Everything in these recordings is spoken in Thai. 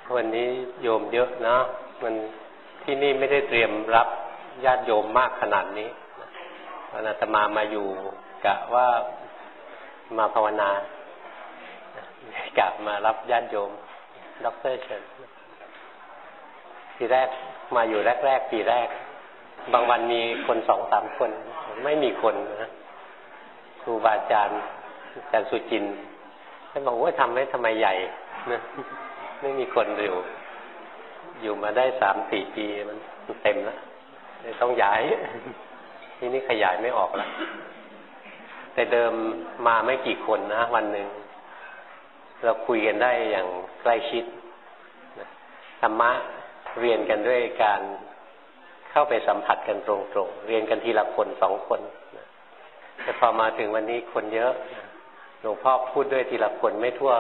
วันนี้โยมเยอะเนาะมันที่นี่ไม่ได้เตรียมรับญาติโยมมากขนาดนี้อาตมาอยู่กะว่ามาภาวนา กะมารับญาติโยมดร.เชิญทีแรกมาอยู่แรกปีแรกบางวันมีคน2-3 คนไม่มีคนนะครูบาอาจารย์สุจินต์ท่านบอกว่าทำไมใหญ่นะไม่มีคนอยู่มาได้3-4 ปีมันเต็มแล้วเลยต้องย้ายที่นี่ขยายไม่ออกแล้วแต่เดิมมาไม่กี่คนนะวันหนึ่งเราคุยกันได้อย่างใกล้ชิดธรรมะเรียนกันด้วยการเข้าไปสัมผัสกันตรงๆเรียนกันทีละคน2 คนแต่พอมาถึงวันนี้คนเยอะหลวงพ่อพูดด้วยทีละคนไม่ทั่ว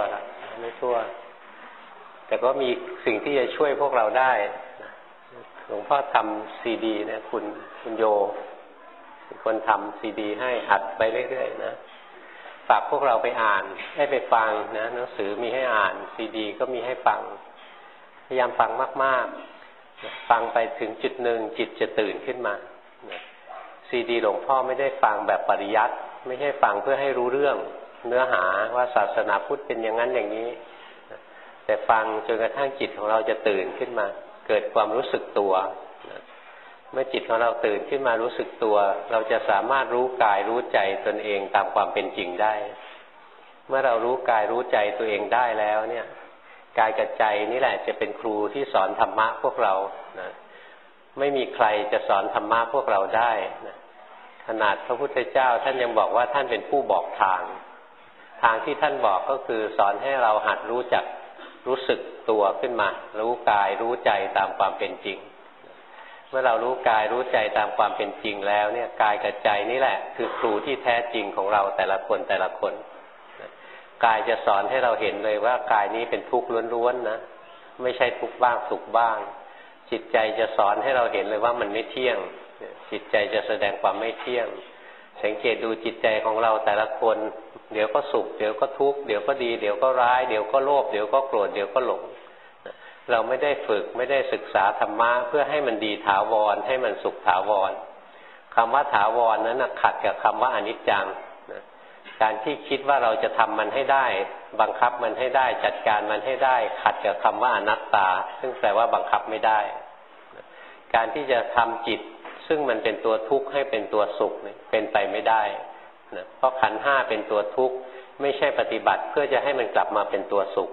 แต่ก็มีสิ่งที่จะช่วยพวกเราได้หลวงพ่อทำซีดีนะคุณโยเป็นคนทำซีดีให้อัดไปเรื่อยๆนะฝากพวกเราไปอ่านให้ไปฟังนะหนังสือมีให้อ่านซีดีก็มีให้ฟังพยายามฟังมากๆฟังไปถึงจุดหนึ่งจิตจะตื่นขึ้นมาซีดีหลวงพ่อไม่ได้ฟังแบบปริยัติไม่ใช่ฟังเพื่อให้รู้เรื่องเนื้อหาว่าศาสนาพุทธเป็นอย่างนั้นอย่างนี้แต่ฟังจนกระทั่งจิตของเราจะตื่นขึ้นมาเกิดความรู้สึกตัวเมื่อจิตของเราตื่นขึ้นมารู้สึกตัวเราจะสามารถรู้กายรู้ใจตนเองตามความเป็นจริงได้เมื่อเรารู้กายรู้ใจตัวเองได้แล้วเนี่ยกายกับใจนี่แหละจะเป็นครูที่สอนธรรมะพวกเรานะไม่มีใครจะสอนธรรมะพวกเราได้นะขนาดพระพุทธเจ้าท่านยังบอกว่าท่านเป็นผู้บอกทางที่ท่านบอกก็คือสอนให้เราหัดรู้จักรู้สึกตัวขึ้นมารู้กายรู้ใจตามความเป็นจริงเมื่อเรารู้กายรู้ใจตามความเป็นจริงแล้วเนี่ยกายกับใจนี่แหละคือครูที่แท้จริงของเราแต่ละคนกายจะสอนให้เราเห็นเลยว่ากายนี้เป็นทุกข์ล้วนๆนะไม่ใช่ทุกข์บ้างสุขบ้างจิตใจจะสอนให้เราเห็นเลยว่ามันไม่เที่ยงจิตใจจะแสดงความไม่เที่ยงสังเกตดูจิตใจของเราแต่ละคนเดี๋ยวก็สุขเดี๋ยวก็ทุกข์เดี๋ยวก็ดีเดี๋ยวก็ร้ายเดี๋ยวก็โลภเดี๋ยวก็โกรธเดี๋ยวก็หลงเราไม่ได้ฝึกไม่ได้ศึกษาธรรมะเพื่อให้มันดีถาวรให้มันสุขถาวรคำว่าถาวรนั้นขัดกับคำว่าอนิจจังการที่คิดว่าเราจะทำมันให้ได้บังคับมันให้ได้จัดการมันให้ได้ขัดกับคำว่าอนัตตาซึ่งแปลว่าบังคับไม่ได้การที่จะทำจิตซึ่งมันเป็นตัวทุกข์ให้เป็นตัวสุขเป็นไปไม่ได้เพราะขันธ์ห้าเป็นตัวทุกข์ไม่ใช่ปฏิบัติเพื่อจะให้มันกลับมาเป็นตัวสุข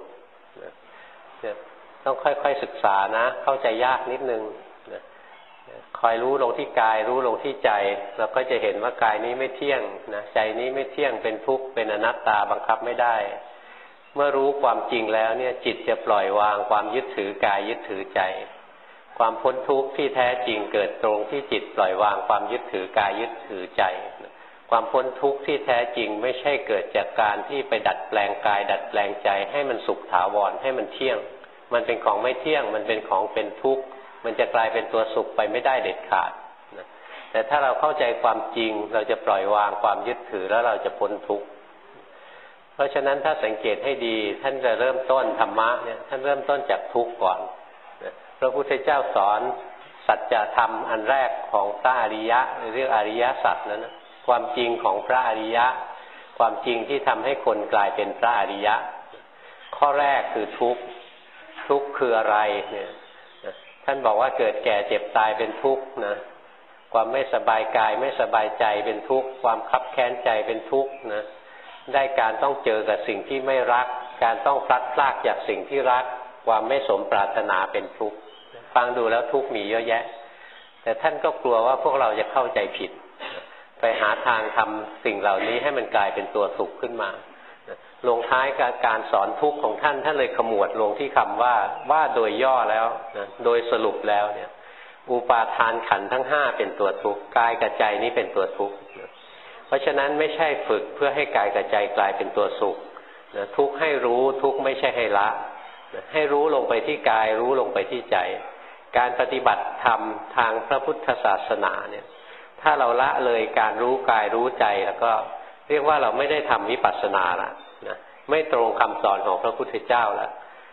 ต้องค่อยๆศึกษานะเข้าใจยากนิดนึงคอยรู้ลงที่กายรู้ลงที่ใจเราก็จะเห็นว่ากายนี้ไม่เที่ยงนะใจนี้ไม่เที่ยงเป็นทุกข์เป็นอนัตตาบังคับไม่ได้เมื่อรู้ความจริงแล้วเนี่ยจิตจะปล่อยวางความยึดถือกายยึดถือใจความพ้นทุกข์ที่แท้จริงเกิดตรงที่จิตปล่อยวางความยึดถือกายยึดถือใจความพ้นทุกข์ที่แท้จริงไม่ใช่เกิดจากการที่ไปดัดแปลงกายดัดแปลงใจให้มันสุขถาวรให้มันเที่ยงมันเป็นของไม่เที่ยงมันเป็นของเป็นทุกข์มันจะกลายเป็นตัวสุขไปไม่ได้เด็ดขาดนะแต่ถ้าเราเข้าใจความจริงเราจะปล่อยวางความยึดถือแล้วเราจะพ้นทุกข์เพราะฉะนั้นถ้าสังเกตให้ดีท่านจะเริ่มต้นธรรมะเนี่ยท่านเริ่มต้นจากทุกข์ก่อนพระพุทธเจ้าสอนสัจธรรมอันแรกของพระอริยะเรียกอริยสัจนั้นนะความจริงของพระอริยะความจริงที่ทำให้คนกลายเป็นพระอริยะข้อแรกคือทุกข์คืออะไรเนี่ยท่านบอกว่าเกิดแก่เจ็บตายเป็นทุกข์นะความไม่สบายกายไม่สบายใจเป็นทุกข์ความคับแค้นใจเป็นทุกข์นะได้การต้องเจอกับสิ่งที่ไม่รักการต้องพลัดพรากจากสิ่งที่รักความไม่สมปรารถนาเป็นทุกข์ฟังดูแล้วทุกข์มีเยอะแยะแต่ท่านก็กลัวว่าพวกเราจะเข้าใจผิดไปหาทางทำสิ่งเหล่านี้ให้มันกลายเป็นตัวสุขขึ้นมาลงท้ายการสอนทุกข์ของท่านเลยขมวดลงที่คำว่าโดยย่อแล้วนะโดยสรุปแล้วเนี่ยอุปาทานขันธ์ทั้ง5เป็นตัวทุกข์กายกับใจนี้เป็นตัวทุกข์เพราะฉะนั้นไม่ใช่ฝึกเพื่อให้กายกับใจกลายเป็นตัวสุขนะทุกข์ให้รู้ทุกข์ไม่ใช่ให้ละให้รู้ลงไปที่กายรู้ลงไปที่ใจการปฏิบัติธรรมทางพระพุทธศาสนาเนี่ยถ้าเราละเลยการรู้กายรู้ใจแล้วก็เรียกว่าเราไม่ได้ทำวิปัสสนาละนะไม่ตรงคำสอนของพระพุทธเจ้าละ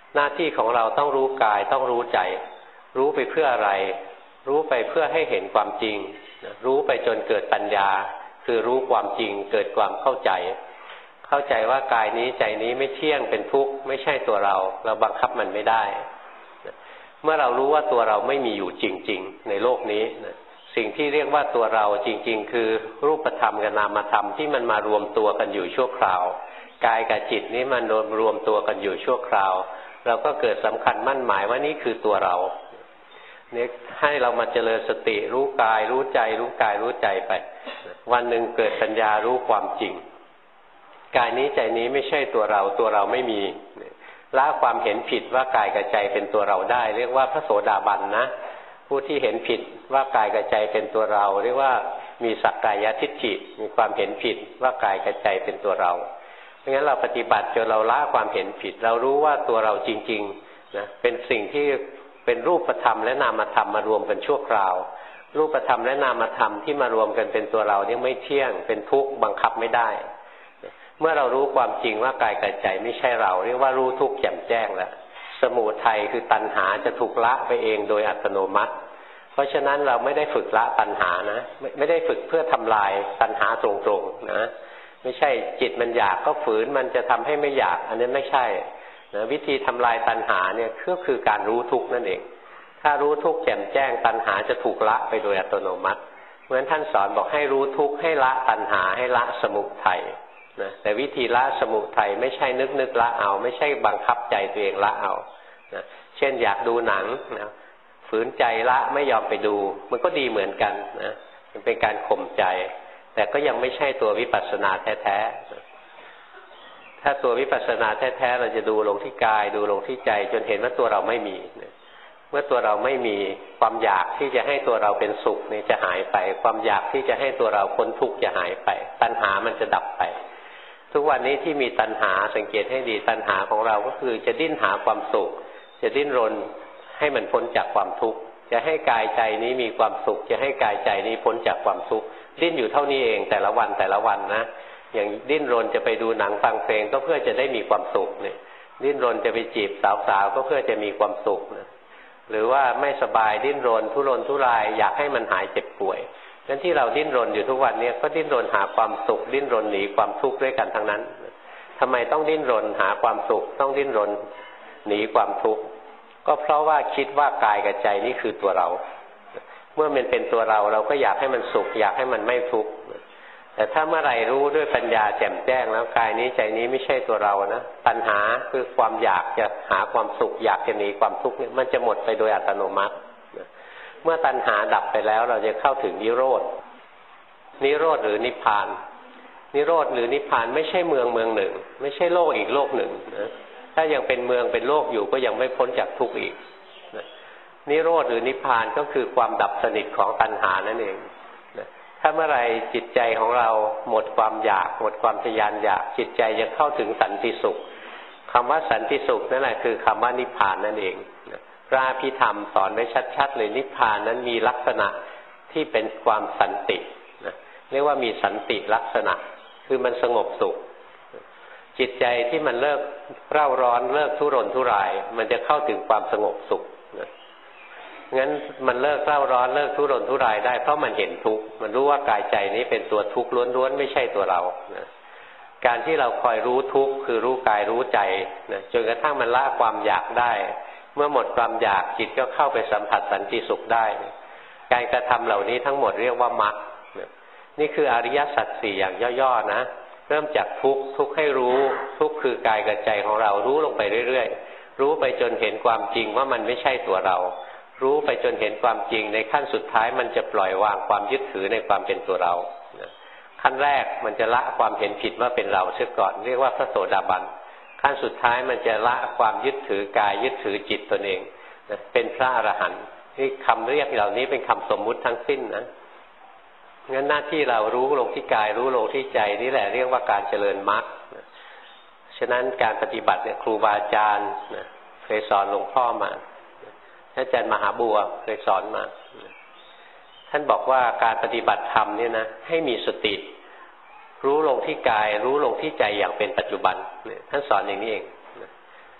หน้าที่ของเราต้องรู้กายต้องรู้ใจรู้ไปเพื่ออะไรรู้ไปเพื่อให้เห็นความจริงรู้ไปจนเกิดปัญญาคือรู้ความจริงเกิดความเข้าใจว่ากายนี้ใจนี้ไม่เที่ยงเป็นทุกข์ไม่ใช่ตัวเราบังคับมันไม่ได้เมื่อเรารู้ว่าตัวเราไม่มีอยู่จริงๆในโลกนี้สิ่งที่เรียกว่าตัวเราจริงๆคือรูปธรรมกับนามธรรมที่มันมารวมตัวกันอยู่ชั่วคราวกายกับจิตนี้มันรวมตัวกันอยู่ชั่วคราวเราก็เกิดสำคัญมั่นหมายว่านี่คือตัวเราเนี่ยให้เรามาเจริญสติรู้กายรู้ใจรู้กายรู้ใจไปวันหนึ่งเกิดปัญญารู้ความจริงกายนี้ใจนี้ไม่ใช่ตัวเราไม่มีละความเห็นผิดว่ากายกับใจเป็นตัวเราได้เรียกว่าพระโสดาบันนะผู้ที่เห็นผิดว่ากายกับใจเป็นตัวเราเรียกว่ามีสักกายทิฏฐิมีความเห็นผิดว่ากายกับใจเป็นตัวเราเพราะงั้นเราปฏิบัติจนเราละความเห็นผิดเรารู้ว่าตัวเราจริงๆนะเป็นสิ่งที่เป็นรูปธรรมและนามธรรมมารวมกันชั่วคราวรูปธรรมและนามธรรมที่มารวมกันเป็นตัวเราเนี่ยไม่เที่ยงเป็นทุกข์บังคับไม่ได้เมื่อเรารู้ความจริงว่ากายกับใจไม่ใช่เราเรียกว่ารู้ทุกข์แจ่มแจ้งแล้วสมุทัยคือตัณหาจะถูกละไปเองโดยอัตโนมัติเพราะฉะนั้นเราไม่ได้ฝึกละตัณหานะไม่ได้ฝึกเพื่อทำลายตัณหาตรงๆนะไม่ใช่จิตมันอยากก็ฝืนมันจะทำให้ไม่อยากอันนั้นไม่ใช่นะวิธีทำลายตัณหาเนี่ยก็คือการรู้ทุกข์นั่นเองถ้ารู้ทุกข์แจ่มแจ้งตัณหาจะถูกละไปโดยอัตโนมัติเพราะฉะนั้นท่านสอนบอกให้รู้ทุกข์ให้ละตัณหาให้ละสมุทัยนะแต่วิธีละสมุทัยไม่ใช่นึกละเอาไม่ใช่บังคับใจตัวเองละเอานะเช่นอยากดูหนังนะฝืนใจละไม่ยอมไปดูมันก็ดีเหมือนกันนะมันเป็นการข่มใจแต่ก็ยังไม่ใช่ตัววิปัสสนาแท้ๆถ้าตัววิปัสสนาแท้ๆเราจะดูลงที่กายดูลงที่ใจจนเห็นว่าตัวเราไม่มีเมื่อตัวเราไม่มีความอยากที่จะให้ตัวเราเป็นสุขนี่จะหายไปความอยากที่จะให้ตัวเราพ้นทุกข์จะหายไปตัณหามันจะดับไปทุกวันนี้ที่มีตัณหาสังเกตให้ดีตัณหาของเราก็คือจะดิ้นหาความสุขจะดิ้นรนให้มันพ้นจากความทุกข์จะให้กายใจนี้มีความสุขจะให้กายใจนี้พ้นจากความทุกข์ดิ้นอยู่เท่านี้เองแต่ละวันนะอย่างดิ้นรนจะไปดูหนังฟังเพลงก็เพื่อจะได้มีความสุขเนี่ยดิ้นรนจะไปจีบสาวๆก็เพื่อจะมีความสุขนะหรือว่าไม่สบายดิ้นรนทุรนทุรายอยากให้มันหายเจ็บป่วยงั้นที่เราดิ้นรนอยู่ทุกวันนี้ก็ดิ้นรนหาความสุขดิ้นรนหนีความทุกข์ด้วยกันทั้งนั้นทำไมต้องดิ้นรนหาความสุขต้องดิ้นรนหนีความทุกข์ก็เพราะว่าคิดว่ากายกับใจนี่คือตัวเราเมื่อมันเป็นตัวเราเราก็อยากให้มันสุขอยากให้มันไม่ทุกข์แต่ถ้าเมื่อไหร่รู้ด้วยปัญญาแจ่มแจ้งแล้วกายนี้ใจนี้ไม่ใช่ตัวเรานะปัญหาคือความอยากจะหาความสุขอยากจะหนีความทุกข์เนี่ยมันจะหมดไปโดยอัตโนมัติเมื่อตัณหาดับไปแล้วเราจะเข้าถึงนิโรธหรือนิพพานนิโรธหรือนิพพานไม่ใช่เมืองหนึ่งไม่ใช่โลกอีกโลกหนึ่งนะถ้ายังเป็นเมืองเป็นโลกอยู่ก็ยังไม่พ้นจากทุกข์อีกนะนิโรธหรือนิพพานก็คือความดับสนิทของตัณหานั่นเองนะถ้าเมื่อไรจิตใจของเราหมดความอยากหมดความทยานอยากจิตใจจะเข้าถึงสันติสุขคำว่าสันติสุขนั่นแหละคือคำว่านิพพานนั่นเองนะพระอภิธรรมสอนไว้ชัดๆเลยนิพพานนั้นมีลักษณะที่เป็นความสันตินะเรียกว่ามีสันติลักษณะคือมันสงบสุขจิตใจที่มันเลิกเร่าร้อนเลิกทุรนทุรายมันจะเข้าถึงความสงบสุขนะงั้นมันเลิกเร่าร้อนเลิกทุรนทุรายได้เพราะมันเห็นทุกข์มันรู้ว่ากายใจนี้เป็นตัวทุกข์ล้วนๆไม่ใช่ตัวเรานะการที่เราคอยรู้ทุกข์คือรู้กายรู้ใจนะจนกระทั่งมันละความอยากได้เมื่อหมดความอยากจิตก็เข้าไปสัมผัสสันติสุขได้การกระทำเหล่านี้ทั้งหมดเรียกว่ามรรคนี่คืออริยสัจสี่อย่างย่อๆนะเริ่มจากทุกข์ให้รู้ทุกข์คือกายกับใจของเรารู้ลงไปเรื่อยๆรู้ไปจนเห็นความจริงว่ามันไม่ใช่ตัวเรารู้ไปจนเห็นความจริงในขั้นสุดท้ายมันจะปล่อยวางความยึดถือในความเป็นตัวเราขั้นแรกมันจะละความเห็นผิดว่าเป็นเราเสียก่อนเรียกว่าพระโสดาบันขั้นสุดท้ายมันจะละความยึดถือกายยึดถือจิตตนเองเป็นพระอรหันต์ที่คำเรียกเหล่านี้เป็นคำสมมุติทั้งสิ้นนะงั้นหน้าที่เรารู้ลงที่กายรู้ลงที่ใจนี่แหละเรียกว่าการเจริญมรรคฉะนั้นการปฏิบัติเนี่ยครูบาอาจารย์เคยสอนหลวงพ่อมาอาจารย์มหาบัวเคยสอนมาท่านบอกว่าการปฏิบัติธรรมเนี่ยนะให้มีสติรู้ลงที่กายรู้ลงที่ใจอย่างเป็นปัจจุบันท่านสอนอย่างนี้เอง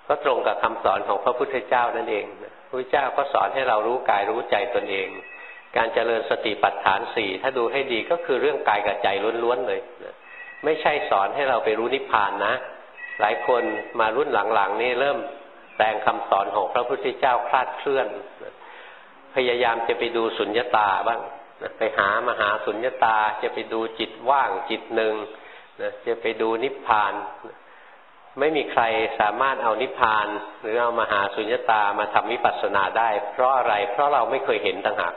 ก็ตรงกับคำสอนของพระพุทธเจ้านั่นเองพระพุทธเจ้าก็สอนให้เรารู้กายรู้ใจตนเองการเจริญสติปัฏฐานสี่ถ้าดูให้ดีก็คือเรื่องกายกับใจล้วนๆเลยไม่ใช่สอนให้เราไปรู้นิพพานนะหลายคนมารุ่นหลังๆนี่เริ่มแปลงคำสอนของพระพุทธเจ้าคลาดเคลื่อนพยายามจะไปดูสุญญตาบ้างไปหามหาสุญญตาจะไปดูจิตว่างจิตหนึ่งจะไปดูนิพพานไม่มีใครสามารถเอานิพพานหรือเอามหาสุญญตามาทำวิปัสสนาได้เพราะอะไรเพราะเราไม่เคยเห็นต่างหาก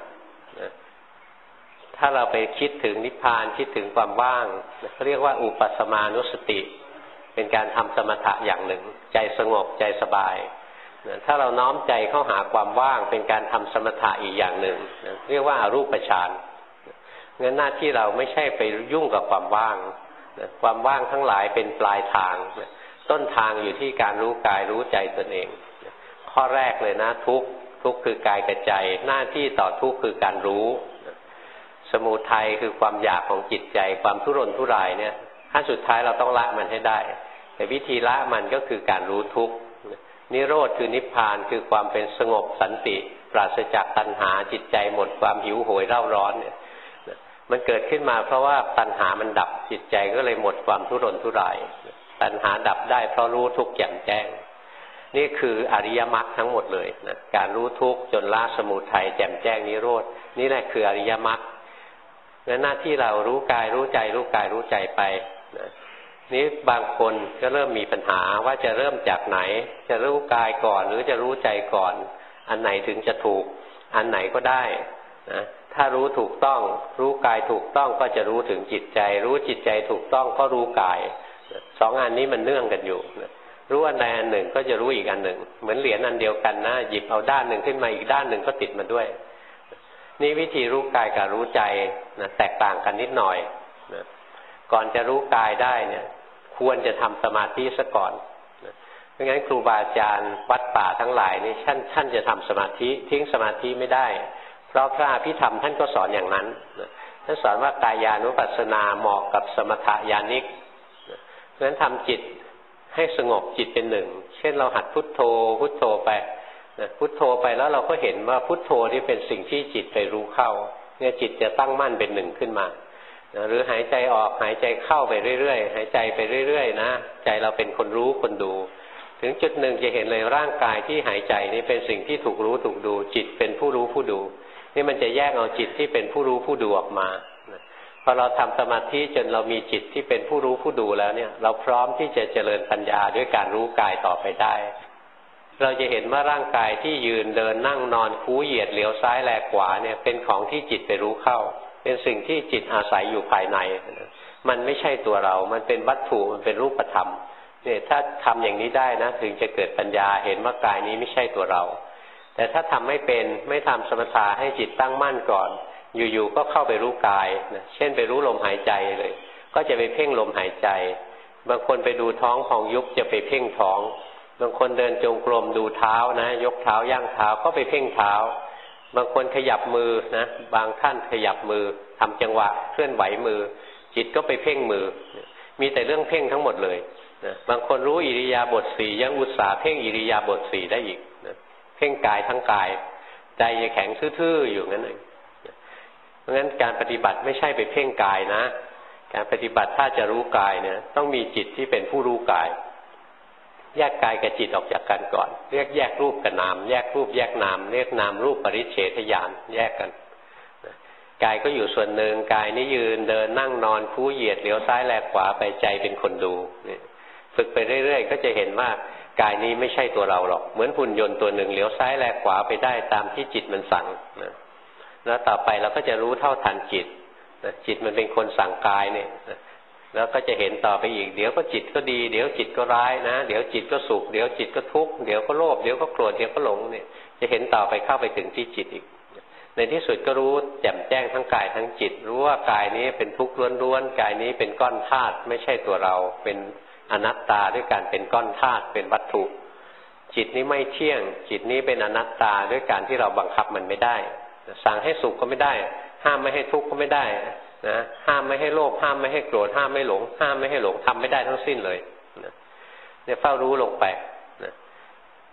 ถ้าเราไปคิดถึงนิพพานคิดถึงความว่างเรียกว่าอุปัสสมานุสติเป็นการทำสมถะอย่างหนึ่งใจสงบใจสบายถ้าเราน้อมใจเข้าหาความว่างเป็นการทำสมถะอีกอย่างหนึ่งเรียกว่าอรูปฌานงั้นหน้าที่เราไม่ใช่ไปยุ่งกับความว่างความว่างทั้งหลายเป็นปลายทางต้นทางอยู่ที่การรู้กายรู้ใจตนเองข้อแรกเลยนะทุกข์คือกายกับใจหน้าที่ต่อทุกข์คือการรู้สมุทัยคือความอยากของจิตใจความทุรนทุรายเนี่ยขั้นสุดท้ายเราต้องละมันให้ได้แต่วิธีละมันก็คือการรู้ทุกข์นิโรธคือนิพพานคือความเป็นสงบสันติปราศจากตัณหาจิตใจหมดความหิวโหยเร่าร้อนเนี่ยมันเกิดขึ้นมาเพราะว่าตัณหามันดับจิตใจก็เลยหมดความทุรนทุรายตัณหาดับได้เพราะรู้ทุกข์แจ่มแจ้งนี่คืออริยมรรคทั้งหมดเลยนะการรู้ทุกข์จนละสมุทัยแจ่มแจ้งนิโรธนี่แหละคืออริยมรรคงั้นหน้าที่เรารู้กายรู้ใจรู้กายรู้ใจไปนะนี้บางคนก็เริ่มมีปัญหาว่าจะเริ่มจากไหนจะรู้กายก่อนหรือจะรู้ใจก่อนอันไหนถึงจะถูกอันไหนก็ได้นะถ้ารู้ถูกต้องรู้กายถูกต้องก็จะรู้ถึงจิตใจรู้จิตใจถูกต้องก็รู้กายสองอันนี้มันเนื่องกันอยู่รู้อันใดอันหนึ่งก็จะรู้อีกอันหนึ่งเหมือนเหรียญอันเดียวกันนะหยิบเอาด้านหนึ่งขึ้นมาอีกด้านหนึ่งก็ติดมาด้วยนี่วิธีรู้กายกับรู้ใจนะแตกต่างกันนิดหน่อยนะก่อนจะรู้กายได้เนี่ยควรจะทำสมาธิซะก่อนนะเพราะงั้นครูบาอาจารย์วัดป่าทั้งหลายนี่ท่านจะทำสมาธิทิ้งสมาธิไม่ได้เพราะพระอภิธรรมท่านก็สอนอย่างนั้นนะท่านสอนว่ากายานุปัสสนาเหมาะกับสมถญาณิกเพราะฉะนั้นทำจิตให้สงบจิตเป็นหนึ่งเช่นเราหัดพุทโธพุทโธไปพุทโธไปแล้วเราก็เห็นว่าพุทโธนี่เป็นสิ่งที่จิตไปรู้เข้าเนี่ยจิตจะตั้งมั่นเป็นหนึ่งขึ้นมาหรือหายใจออกหายใจเข้าไปเรื่อยๆหายใจไปเรื่อยๆนะใจเราเป็นคนรู้คนดูถึงจุดหนึ่งจะเห็นเลยร่างกายที่หายใจนี่เป็นสิ่งที่ถูกรู้ถูกดูจิตเป็นผู้รู้ผู้ดูนี่มันจะแยกเอาจิตที่เป็นผู้รู้ผู้ดูออกมาพอเราทำสมาธิจนเรามีจิตที่เป็นผู้รู้ผู้ดูแล้วเนี่ยเราพร้อมที่จะเจริญปัญญาด้วยการรู้กายต่อไปได้เราจะเห็นว่าร่างกายที่ยืนเดินนั่งนอนคูเหยียดเหลียวซ้ายแลขวาเนี่ยเป็นของที่จิตไปรู้เข้าเป็นสิ่งที่จิตอาศัยอยู่ภายในมันไม่ใช่ตัวเรามันเป็นวัตถุมันเป็นรูปธรรมเนี่ยถ้าทำอย่างนี้ได้นะถึงจะเกิดปัญญาเห็นว่ากายนี้ไม่ใช่ตัวเราแต่ถ้าทำไม่เป็นไม่ทำสมถะให้จิตตั้งมั่นก่อนอยู่ๆก็เข้าไปรู้กายนะเช่นไปรู้ลมหายใจเลยก็จะไปเพ่งลมหายใจบางคนไปดูท้องพองยุบจะไปเพ่งท้องบางคนเดินจงกรมดูเท้านะยกเท้าย่างเท้าก็ไปเพ่งเท้าบางคนขยับมือนะบางท่านขยับมือทำจังหวะเคลื่อนไหวมือจิตก็ไปเพ่งมือมีแต่เรื่องเพ่งทั้งหมดเลยนะบางคนรู้อิริยาบถสี่ยังอุตส่าห์เพ่งอิริยาบถสี่ได้อีกนะเพ่งกายทั้งกายใจจะแข็งทื่อๆอยู่งั้นเองเพราะงั้นการปฏิบัติไม่ใช่ไปเพ่งกายนะการปฏิบัติถ้าจะรู้กายเนี่ยต้องมีจิตที่เป็นผู้รู้กายแยกกายกับจิตออกจากกันก่อนเรียกแยกรูปกับนามแยกรูปแยกนามเรียกนามรูปปริเฉทญาณแยกกันกายก็อยู่ส่วนหนึ่งกายนี้ยืนเดินนั่งนอนคู่เหยียดเหลียวซ้ายแลขวาไปใจเป็นคนดูฝึกไปเรื่อยๆก็จะเห็นว่ากายนี้ไม่ใช่ตัวเราหรอกเหมือนหุ่นยนต์ตัวหนึ่งเหลียวซ้ายแลขวาไปได้ตามที่จิตมันสั่งนะแล้วต่อไปเราก็จะรู้เท่าทันจิตจิตมันเป็นคนสั่งกายเนี่ยแล้วก็จะเห็นต่อไปอีกเดี๋ยวก็จิตก็ดีเดี๋ยวจิตก็ร้ายนะเดี๋ยวจิตก็สุขเดี๋ยวจิตก็ทุกข์เดี๋ยวก็โลภเดี๋ยวก็โกรธเดี๋ยวก็หลงเนี่ยจะเห็นต่อไปเข้าไปถึงที่จิตอีกในที่สุดก็รู้แจ่มแจ้งทั้งกายทั้งจิตรู้ว่ากายนี้เป็นทุกข์ล้วนๆกายนี้เป็นก้อนธาตุไม่ใช่ตัวเราเป็นอนัตตาด้วยการเป็นก้อนธาตุเป็นวัตถุจิตนี้ไม่เที่ยงจิตนี้เป็นอนัตตาด้วยการที่เราบังคับมันไม่ได้สั่งให้สุขก็ไม่ได้ห้ามไม่ให้ทุกข์ก็ไม่ได้นะห้ามไม่ให้โลภห้ามไม่ให้โกรธห้ามไม่หลงห้ามไม่ให้หลงทำไม่ได้ทั้งสิ้นเลยนะเนี่ยเฝ้ารู้ลงไปนะ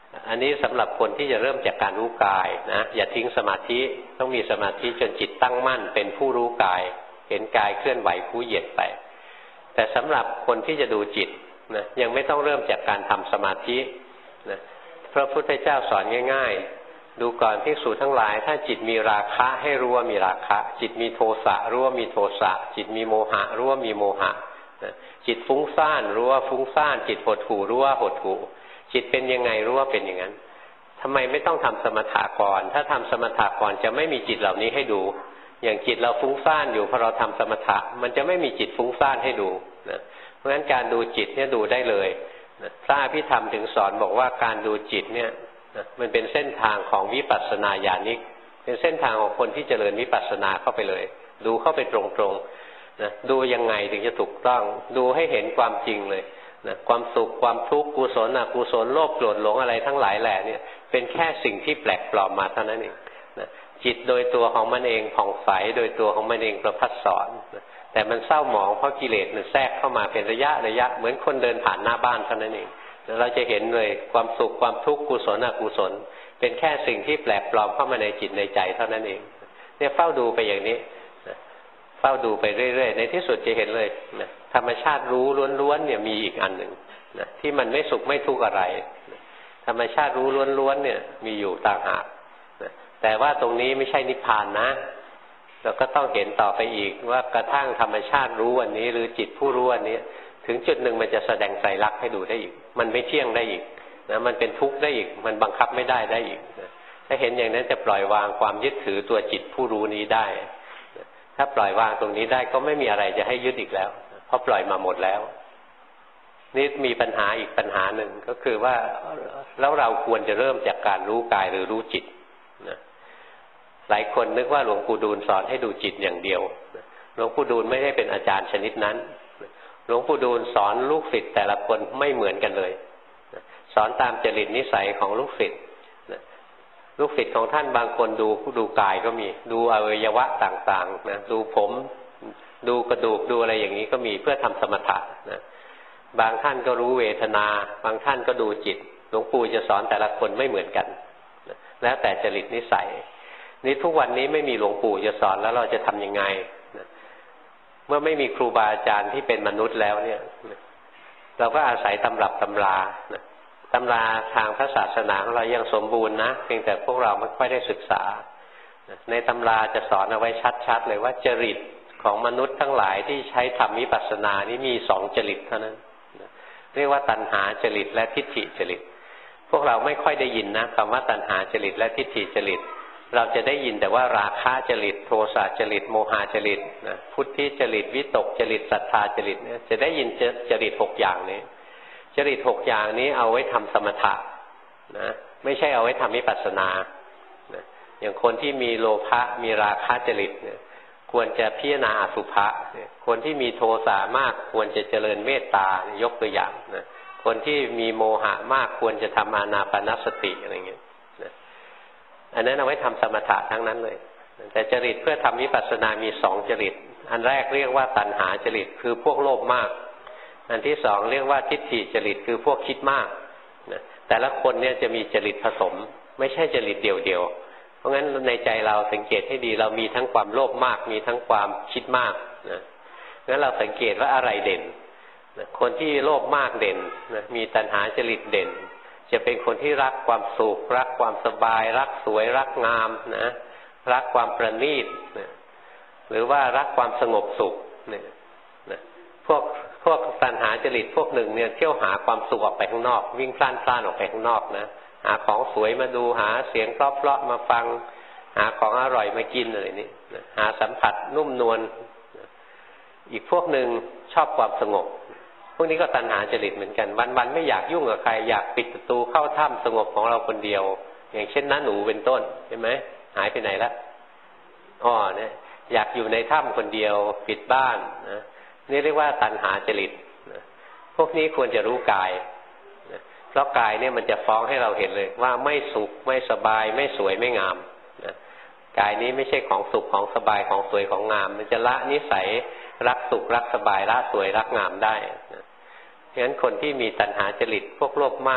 อันนี้สำหรับคนที่จะเริ่มจากการรู้กายนะอย่าทิ้งสมาธิต้องมีสมาธิจนจิตตั้งมั่นเป็นผู้รู้กายเห็นกายเคลื่อนไหวคู่เหยียดไปแต่สำหรับคนที่จะดูจิตนะยังไม่ต้องเริ่มจากการทำสมาธินะพระพุทธเจ้าสอนง่ายๆดูก่อนภิกษุทั้งหลายถ้าจิตมีราคะให้รู้ว่ามีราคะจิตมีโทสะรู้ว่ามีโทสะจิตมีโมหะรู้ว่ามีโมหะจิตฟุ้งซ่านรู้ว่าฟุ้งซ่านจิตหดหู่รู้ว่าหดหู่จิตเป็นยังไงรู้ว่าเป็นอย่างนั้นทำไมไม่ต้องทำสมถะก่อนถ้าทำสมถะก่อนจะไม่มีจิตเหล่านี้ให้ดูอย่างจิตเราฟุ้งซ่านอยู่พอเราทำสมถะมันจะไม่มีจิตฟุ้งซ่านให้ดูนะเพราะฉะนั้นการดูจิตเนี่ยดูได้เลยนะพระอภิธรรมถึงสอนบอกว่าการดูจิตเนี่ยนะมันเป็นเส้นทางของวิปัสสนาญาณิกเป็นเส้นทางของคนที่เจริญวิปัสสนาเข้าไปเลยดูเข้าไปตรงๆนะดูยังไงถึงจะถูกต้องดูให้เห็นความจริงเลยนะความสุขความทุกข์กุศลอกุศลโลภโกรธหลงอะไรทั้งหลายแหล่เนี่ยเป็นแค่สิ่งที่แปลกปลอมมาเท่านั้นเองนะจิตโดยตัวของมันเองผ่องใสโดยตัวของมันเองประพัดสอนนะแต่มันเศร้าหมองเพราะกิเลสมันแทรกเข้ามาเป็นระยะเหมือนคนเดินผ่านหน้าบ้านเท่านั้นเองเราจะเห็นเลยความสุขความทุกข์กุศลอกุศลเป็นแค่สิ่งที่แปลกปลอมเข้ามาในจิตในใจเท่านั้นเองเนี่ยเฝ้าดูไปอย่างนี้เฝ้าดูไปเรื่อยๆในที่สุดจะเห็นเลยนะธรรมชาติรู้ล้วนๆเนี่ยมีอีกอันหนึ่งนะที่มันไม่สุขไม่ทุกข์อะไรนะธรรมชาติรู้ล้วนๆเนี่ยมีอยู่ต่างหากนะแต่ว่าตรงนี้ไม่ใช่นิพพานนะเราก็ต้องเห็นต่อไปอีกว่ากระทั่งธรรมชาติรู้วันนี้หรือจิตผู้รู้วันนี้ถึงจุดหนึ่งมันจะแสดงไตรลักษณ์ให้ดูได้อีกมันไม่เที่ยงได้อีกนะมันเป็นทุกข์ได้อีกมันบังคับไม่ได้อีกนะถ้าเห็นอย่างนั้นจะปล่อยวางความยึดถือตัวจิตผู้รู้นี้ได้ถ้าปล่อยวางตรงนี้ได้ก็ไม่มีอะไรจะให้ยึดอีกแล้วเพราะปล่อยมาหมดแล้วนี่มีปัญหาอีกปัญหาหนึ่งก็คือว่าแล้วเราควรจะเริ่มจากการรู้กายหรือรู้จิตนะหลายคนนึกว่าหลวงปู่ดูลสอนให้ดูจิตอย่างเดียวหลวงปู่ดูลไม่ได้เป็นอาจารย์ชนิดนั้นหลวงปู่ดูลสอนลูกศิษย์แต่ละคนไม่เหมือนกันเลยสอนตามจริตนิสัยของลูกศิษย์ลูกศิษย์ของท่านบางคนดูกายก็มีดูอวัยวะต่างๆนะดูผมดูกระดูกดูอะไรอย่างนี้ก็มีเพื่อทำสมถะนะบางท่านก็รู้เวทนาบางท่านก็ดูจิตหลวงปู่จะสอนแต่ละคนไม่เหมือนกันนะแล้วแต่จริตนิสัยนี่ทุกวันนี้ไม่มีหลวงปู่จะสอนแล้วเราจะทำยังไงนะเมื่อไม่มีครูบาอาจารย์ที่เป็นมนุษย์แล้วเนี่ยเราก็อาศัยตำรับตำรานะตำราทางพระศาสนาของเรายังสมบูรณ์นะเพียงแต่พวกเราไม่ค่อยได้ศึกษาในตำราจะสอนเอาไว้ชัดๆเลยว่าจริตของมนุษย์ทั้งหลายที่ใช้ทำวิปัสสนานี้มี2จริตเท่านั้นเรียกว่าตัณหาจริตและทิฏฐิจริตพวกเราไม่ค่อยได้ยินนะคำว่าตัณหาจริตและทิฏฐิจริตเราจะได้ยินแต่ว่าราคะจริตโทสะจริตโมหะจริตนะพุทธิจริตวิตกจริตศรัทธาจริตเนี่ยจะได้ยินจริต6อย่างนี้จริต6อย่างนี้เอาไว้ทำสมถะนะไม่ใช่เอาไว้ทำวิปัสสนานะอย่างคนที่มีโลภะมีราคะจริตเนี่ยควรจะพิจารณาอสุภะคนที่มีโทสะมากควรจะเจริญเมตตายกตัวอย่างนะคนที่มีโมหะมากควรจะทำอานาปานสติอะไรเงี้ยนะอันนั้นเอาไว้ทำสมถะทั้งนั้นเลยแต่จริตเพื่อทำวิปัสสนามี2จริตอันแรกเรียกว่าตัณหาจริตคือพวกโลภมากอันที่2เรียกว่าทิฏฐิจริตคือพวกคิดมากนะแต่ละคนเนี่ยจะมีจริตผสมไม่ใช่จริตเดียวเพราะงั้นในใจเราสังเกตให้ดีเรามีทั้งความโลภมากมีทั้งความคิดมากนะงั้นเราสังเกตว่าอะไรเด่นนะคนที่โลภมากเด่นนะมีตัณหาจริตเด่นจะเป็นคนที่รักความสุขรักความสบายรักสวยรักงามนะรักความประณีตนะหรือว่ารักความสงบสุขเนี่ยนะพวกตัณหาจริตพวกหนึ่งเนี่ยเที่ยวหาความสุขออกไปข้างนอกวิ่งพล่านออกไปข้างนอกนะหาของสวยมาดูหาเสียงเพราะๆมาฟังหาของอร่อยมากินอะไรนี่หาสัมผัสนุ่มนวลอีกพวกหนึ่งชอบความสงบพวกนี้ก็ตัณหาจริตเหมือนกันวันๆไม่อยากยุ่งกับใครอยากปิดประตูเข้าถ้ำสงบของเราคนเดียวอย่างเช่นน้าหนูเป็นต้นใช่ไหมหายไปไหนละเนี่ยอยากอยู่ในถ้ำคนเดียวปิดบ้านนะนี่เรียกว่าตัณหาจริตนะพวกนี้ควรจะรู้กายนะเพราะกายเนี่ยมันจะฟ้องให้เราเห็นเลยว่าไม่สุขไม่สบายไม่สวยไม่งามนะกายนี้ไม่ใช่ของสุขของสบายของสวยของงามมันจะละนิสัยรักสุขรักสบายละสวยรักงามได้นะฉะนั้นคนที่มีตัณหาจริตพวกโลภมาก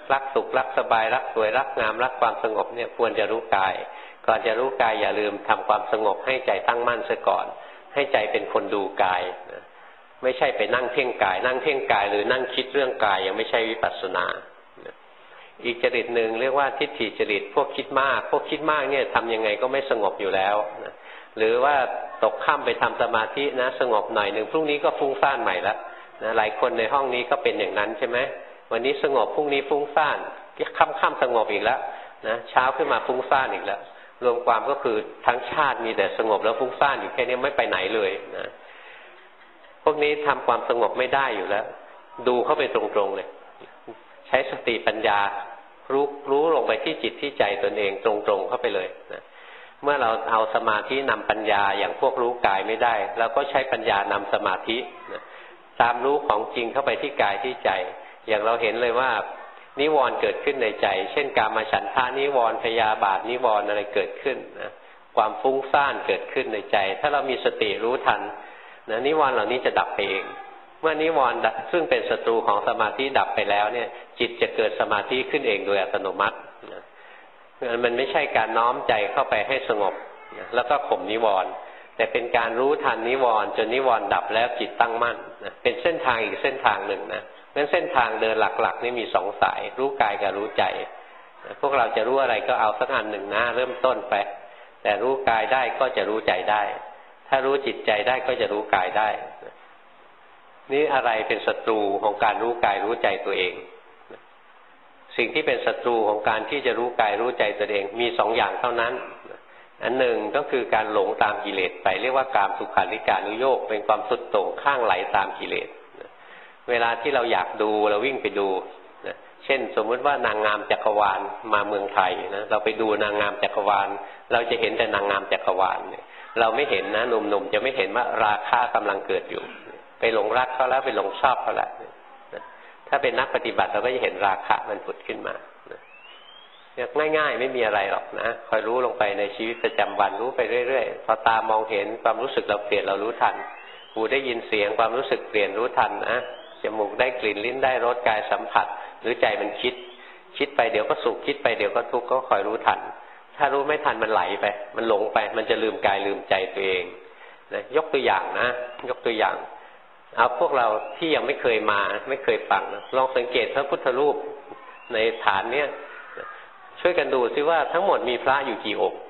รักสุขรักสบายรักสวยรักงามรักความสงบเนี่ยควรจะรู้กายก่อนจะรู้กายอย่าลืมทำความสงบให้ใจตั้งมั่นซะก่อนให้ใจเป็นคนดูกายนะไม่ใช่ไปนั่งเพ่งกายนั่งเพ่งกายหรือนั่งคิดเรื่องกายยังไม่ใช่วิปัสสนาอีกจริตหนึ่งเรียกว่าทิฏฐิจริตพวกคิดมากเนี่ยทำยังไงก็ไม่สงบอยู่แล้วนะหรือว่าตกค่ำไปทำสมาธินะสงบหน่อยหนึ่งพรุ่งนี้ก็ฟุ้งซ่านใหม่ละนะหลายคนในห้องนี้ก็เป็นอย่างนั้นใช่ไหมวันนี้สงบพรุ่งนี้ฟุ้งซ่านค่ำสงบอีกแล้วนะเช้าขึ้นมาฟุ้งซ่านอีกแล้วรวมความก็คือทั้งชาติมีแต่สงบแล้วฟุ้งซ่านอยู่แค่นี้ไม่ไปไหนเลยนะพวกนี้ทำความสงบไม่ได้อยู่แล้วดูเข้าไปตรงๆเลยใช้สติปัญญารู้ลงไปที่จิตที่ใจตนเองตรงๆเข้าไปเลยนะเมื่อเราเอาสมาธินำปัญญาอย่างพวกรู้กายไม่ได้เราก็ใช้ปัญญานำสมาธินะตามรู้ของจริงเข้าไปที่กายที่ใจอย่างเราเห็นเลยว่านิวรณ์เกิดขึ้นในใจเช่นกามฉันทานิวรณ์พยาบาทนิวรณ์อะไรเกิดขึ้นนะความฟุ้งซ่านเกิดขึ้นในใจถ้าเรามีสติรู้ทันนะนิวรณ์เหล่านี้จะดับไปเองเมื่อนิวรณ์ซึ่งเป็นศัตรูของสมาธิดับไปแล้วเนี่ยจิตจะเกิดสมาธิขึ้นเองโดยอัตโนมัตินะมันไม่ใช่การน้อมใจเข้าไปให้สงบนะแล้วก็ข่มนิวรณ์แต่เป็นการรู้ทันนิวรณ์จนนิวรณ์ดับแล้วจิตตั้งมั่นนะเป็นเส้นทางอีกเส้นทางหนึ่งนะงั้นเส้นทางเดินหลักๆนี่มีสองสายรู้กายกับรู้ใจนะพวกเราจะรู้อะไรก็เอาสักอันหนึ่งนะเริ่มต้นไปแต่รู้กายได้ก็จะรู้ใจได้ถ้ารู้จิตใจได้ก็จะรู้กายได้นี่อะไรเป็นศัตรูของการรู้กายรู้ใจตัวเองสิ่งที่เป็นศัตรูของการที่จะรู้กายรู้ใจตัวเองมีสองอย่างเท่านั้นอันหนึ่งก็คือการหลงตามกิเลสไปเรียกว่ากามสุขาริการุโยคเป็นความสุดโต่งข้างไหลตามกิเลสเวลาที่เราอยากดูเราวิ่งไปดูเช่นสมมติว่านางงามจักรวาลมาเมืองไทยนะเราไปดูนางงามจักรวาลเราจะเห็นแต่นางงามจักรวาลเนี่ยเราไม่เห็นนะหนุ่มๆจะไม่เห็นว่าราคะกำลังเกิดอยู่ไปหลงรักเขาแล้วไปหลงชอบเขาแล้วถ้าเป็นนักปฏิบัติเราก็จะเห็นราคะมันผุดขึ้นมาง่ายๆไม่มีอะไรหรอกนะคอยรู้ลงไปในชีวิตประจำวันรู้ไปเรื่อยๆพอตามองเห็นความรู้สึกเราเปลี่ยนเรารู้ทันหูได้ยินเสียงความรู้สึกเปลี่ยนรู้ทันนะจมูกได้กลิ่นลิ้นได้รสกายสัมผัสหรือใจมันคิดไปเดี๋ยวก็สุขคิดไปเดี๋ยวก็ทุกข์ก็คอยรู้ทันถ้ารู้ไม่ทันมันไหลไปมันหลงไปมันจะลืมกายลืมใจตัวเองนะยกตัวอย่างนะยกตัวอย่างเอาพวกเราที่ยังไม่เคยมาไม่เคยฟังนะลองสังเกตพระพุทธรูปในฐานเนี้ยช่วยกันดูซิว่าทั้งหมดมีพระอยู่กี่องค์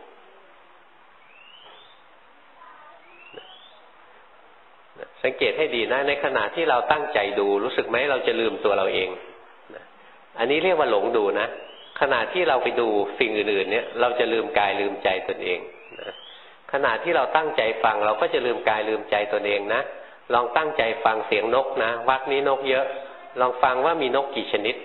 สังเกตให้ดีนะในขณะที่เราตั้งใจดูรู้สึกไหมเราจะลืมตัวเราเองอันนี้เรียกว่าหลงดูนะขณะที่เราไปดูสิ่งอื่นๆเนี่ยเราจะลืมกายลืมใจตนเองขณะที่เราตั้งใจฟังเราก็จะลืมกายลืมใจตนเองนะลองตั้งใจฟังเสียงนกนะวัดนี้นกเยอะลองฟังว่ามีนกกี่ชนิด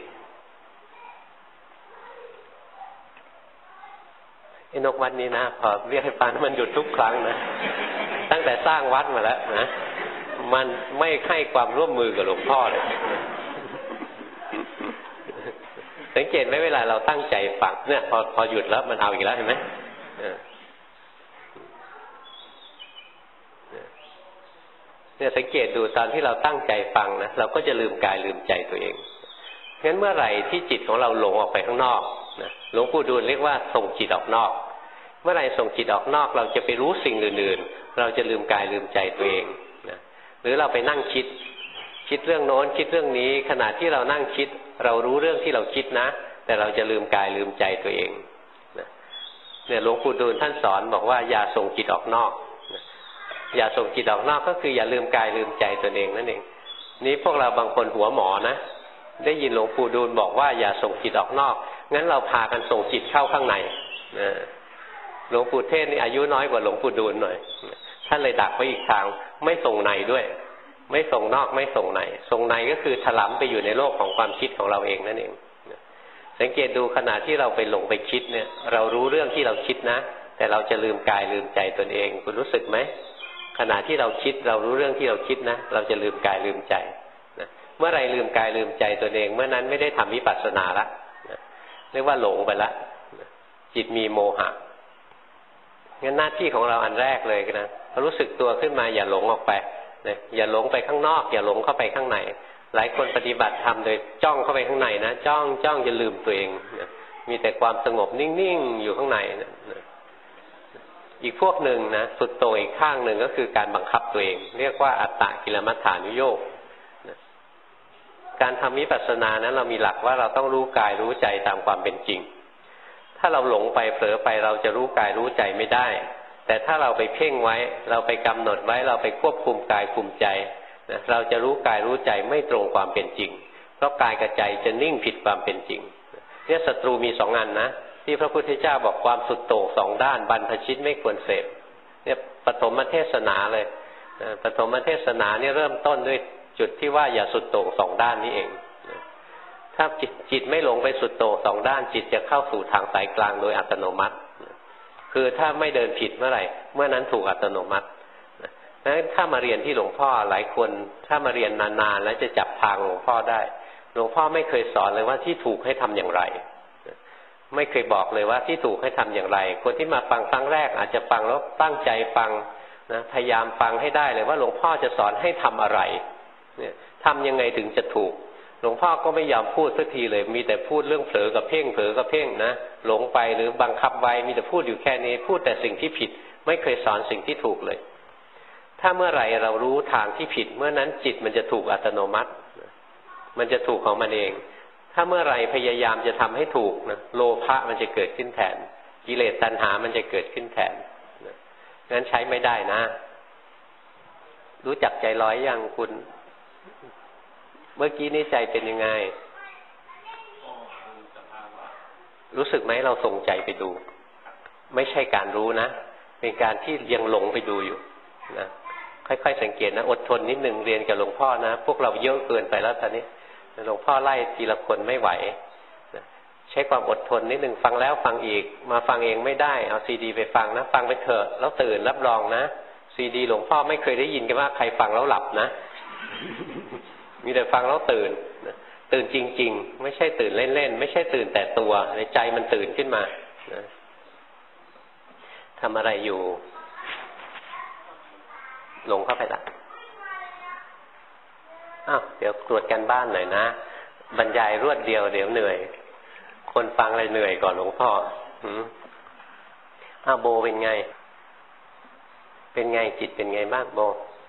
ไอ้นกวัดนี้นะพอเรียกให้ฟังมันหยุดทุกครั้งนะตั้งแต่สร้างวัดมาแล้วนะมันไม่ให้ความร่วมมือกับหลวงพ่อเลยสังเกตไหมเวลาเราตั้งใจฟังเนี่ยพอหยุดแล้วมันเอาอีกแล้วเห็นไหมเนี่ยสังเกตดูตอนที่เราตั้งใจฟังนะเราก็จะลืมกายลืมใจตัวเองงั้นเมื่อไหร่ที่จิตของเราหลงออกไปข้างนอกนะหลวงปู่ดูลเรียกว่าส่งจิตออกนอกเมื่อไหร่ส่งจิตออกนอกเราจะไปรู้สิ่งอื่นๆเราจะลืมกายลืมใจตัวเองนะหรือเราไปนั่งคิดเรื่องโน้นคิดเรื่องนี้ขณะที่เรานั่งคิดเรารู้เรื่องที่เราคิดนะแต่เราจะลืมกายลืมใจตัวเองนะเนี่ยหลวงปู่ดูลท่านสอนบอกว่าอย่าส่งจิตออกนอกอย่าส่งจิตออกนอกก็คืออย่าลืมกายลืมใจตนเองนั่นเองนี้พวกเราบางคนหัวหมอนะได้ยินหลวงปู่ดูลบอกว่าอย่าส่งจิตออกนอกงั้นเราพากันส่งจิตเข้าข้างในหลวงปู่เทศนี่อายุน้อยกว่าหลวงปู่ดูลหน่อยท่านเลยดักไว้อีกทางไม่ส่งในด้วยไม่ส่งนอกไม่ส่งในส่งในก็คือถลำไปอยู่ในโลกของความคิดของเราเองนั่นเองสังเกตดูขณะที่เราไปหลงไปคิดเนี่ยเรารู้เรื่องที่เราคิดนะแต่เราจะลืมกายลืมใจตนเองคุณรู้สึกไหมขณะที่เราคิดเรารู้เรื่องที่เราคิดนะเราจะลืมกายลืมใจนะเมื่อไรลืมกายลืมใจตนเองเมื่อนั้นไม่ได้ทำวิปัสสนาละนะเรียกว่าหลงไปละจิตมีโมหะงั้นหน้าที่ของเราอันแรกเลยนะรู้สึกตัวขึ้นมาอย่าหลงออกไปนะอย่าหลงไปข้างนอกอย่าหลงเข้าไปข้างในหลายคนปฏิบัติธรรมโดยจ้องเข้าไปข้างในนะจ้องจะลืมตัวเองนะมีแต่ความสงบนิ่งๆอยู่ข้างในนะอีกพวกหนึ่งนะสุดโต่งอีกข้างหนึ่งก็คือการบังคับตัวเองเรียกว่าอัตตกิลมัฏฐานุโยคนะการทำวิปัสสนานั้นเรามีหลักว่าเราต้องรู้กายรู้ใจตามความเป็นจริงถ้าเราหลงไปเผลอไปเราจะรู้กายรู้ใจไม่ได้แต่ถ้าเราไปเพ่งไว้เราไปกำหนดไว้เราไปควบคุมกายคุมใจนะเราจะรู้กายรู้ใจไม่ตรงความเป็นจริงเพราะกายกับใจจะนิ่งผิดความเป็นจริงเนี่ยศัตรูมีสองอันนะที่พระพุทธเจ้าบอกความสุดโต่งสองด้านบรรพชิตไม่ควรเสพเนี่ยปฐมเทศนาเลยปฐมเทศนาเนี่ยเริ่มต้นด้วยจุดที่ว่าอย่าสุดโต่งสองด้านนี้เองถ้าจิตไม่หลงไปสุดโต่งสองด้านจิตจะเข้าสู่ทางสายกลางโดยอัตโนมัติคือถ้าไม่เดินผิดเมื่อไหร่เมื่อนั้นถูกอัตโนมัตินั้นถ้ามาเรียนที่หลวงพ่อหลายคนถ้ามาเรียนนานๆแล้วจะจับทางหลวงพ่อได้หลวงพ่อไม่เคยสอนเลยว่าที่ถูกให้ทำอย่างไรไม่เคยบอกเลยว่าที่ถูกให้ทำอย่างไรคนที่มาฟังครั้งแรกอาจจะฟังแล้วตั้งใจฟังนะพยายามฟังให้ได้เลยว่าหลวงพ่อจะสอนให้ทำอะไรเนี่ยทำยังไงถึงจะถูกหลวงพ่อก็ไม่ยอมพูดสักทีเลยมีแต่พูดเรื่องเผลอกับเพ่งเผลอกับเพ่งนะหลงไปหรือบังคับไว้มีแต่พูดอยู่แค่นี้พูดแต่สิ่งที่ผิดไม่เคยสอนสิ่งที่ถูกเลยถ้าเมื่อไหร่เรารู้ทางที่ผิดเมื่อนั้นจิตมันจะถูกอัตโนมัติมันจะถูกของมันเองถ้าเมื่อไหร่พยายามจะทำให้ถูกนะโลภะมันจะเกิดขึ้นแทนกิเลสตัณหามันจะเกิดขึ้นแทนงั้นใช้ไม่ได้นะรู้จักใจลอยยังคุณเมื่อกี้นี่ใจเป็นยังไงรู้สึกไหมเราส่งใจไปดูไม่ใช่การรู้นะเป็นการที่ยังหลงไปดูอยู่นะค่อยๆสังเกตนะอดทนนิดหนึ่งเรียนกับหลวงพ่อนะพวกเราเยอะเกินไปแล้วตอนนี้หลวงพ่อไล่ทีละคนไม่ไหวใช้ความอดทนนิดหนึ่งฟังแล้วฟังอีกมาฟังเองไม่ได้เอาซีดีไปฟังนะฟังไปเถอะแล้วตื่นรับรองนะซีดีหลวงพ่อไม่เคยได้ยินกันว่าใครฟังแล้วหลับนะ มีแต่ฟังแล้วตื่นตื่นจริงๆไม่ใช่ตื่นเล่นๆไม่ใช่ตื่นแต่ตัวในใจมันตื่นขึ้นมาทำอะไรอยู่หลงเข้าไปละอ้าวเดี๋ยวตรวจกันบ้านหน่อยนะบรรยายรวดเดียวเดี๋ยวเหนื่อยคนฟังอะไรเหนื่อยก่อนหลวงพ่ออ้าวโบเป็นไงจิตเป็นไงบ้างโบ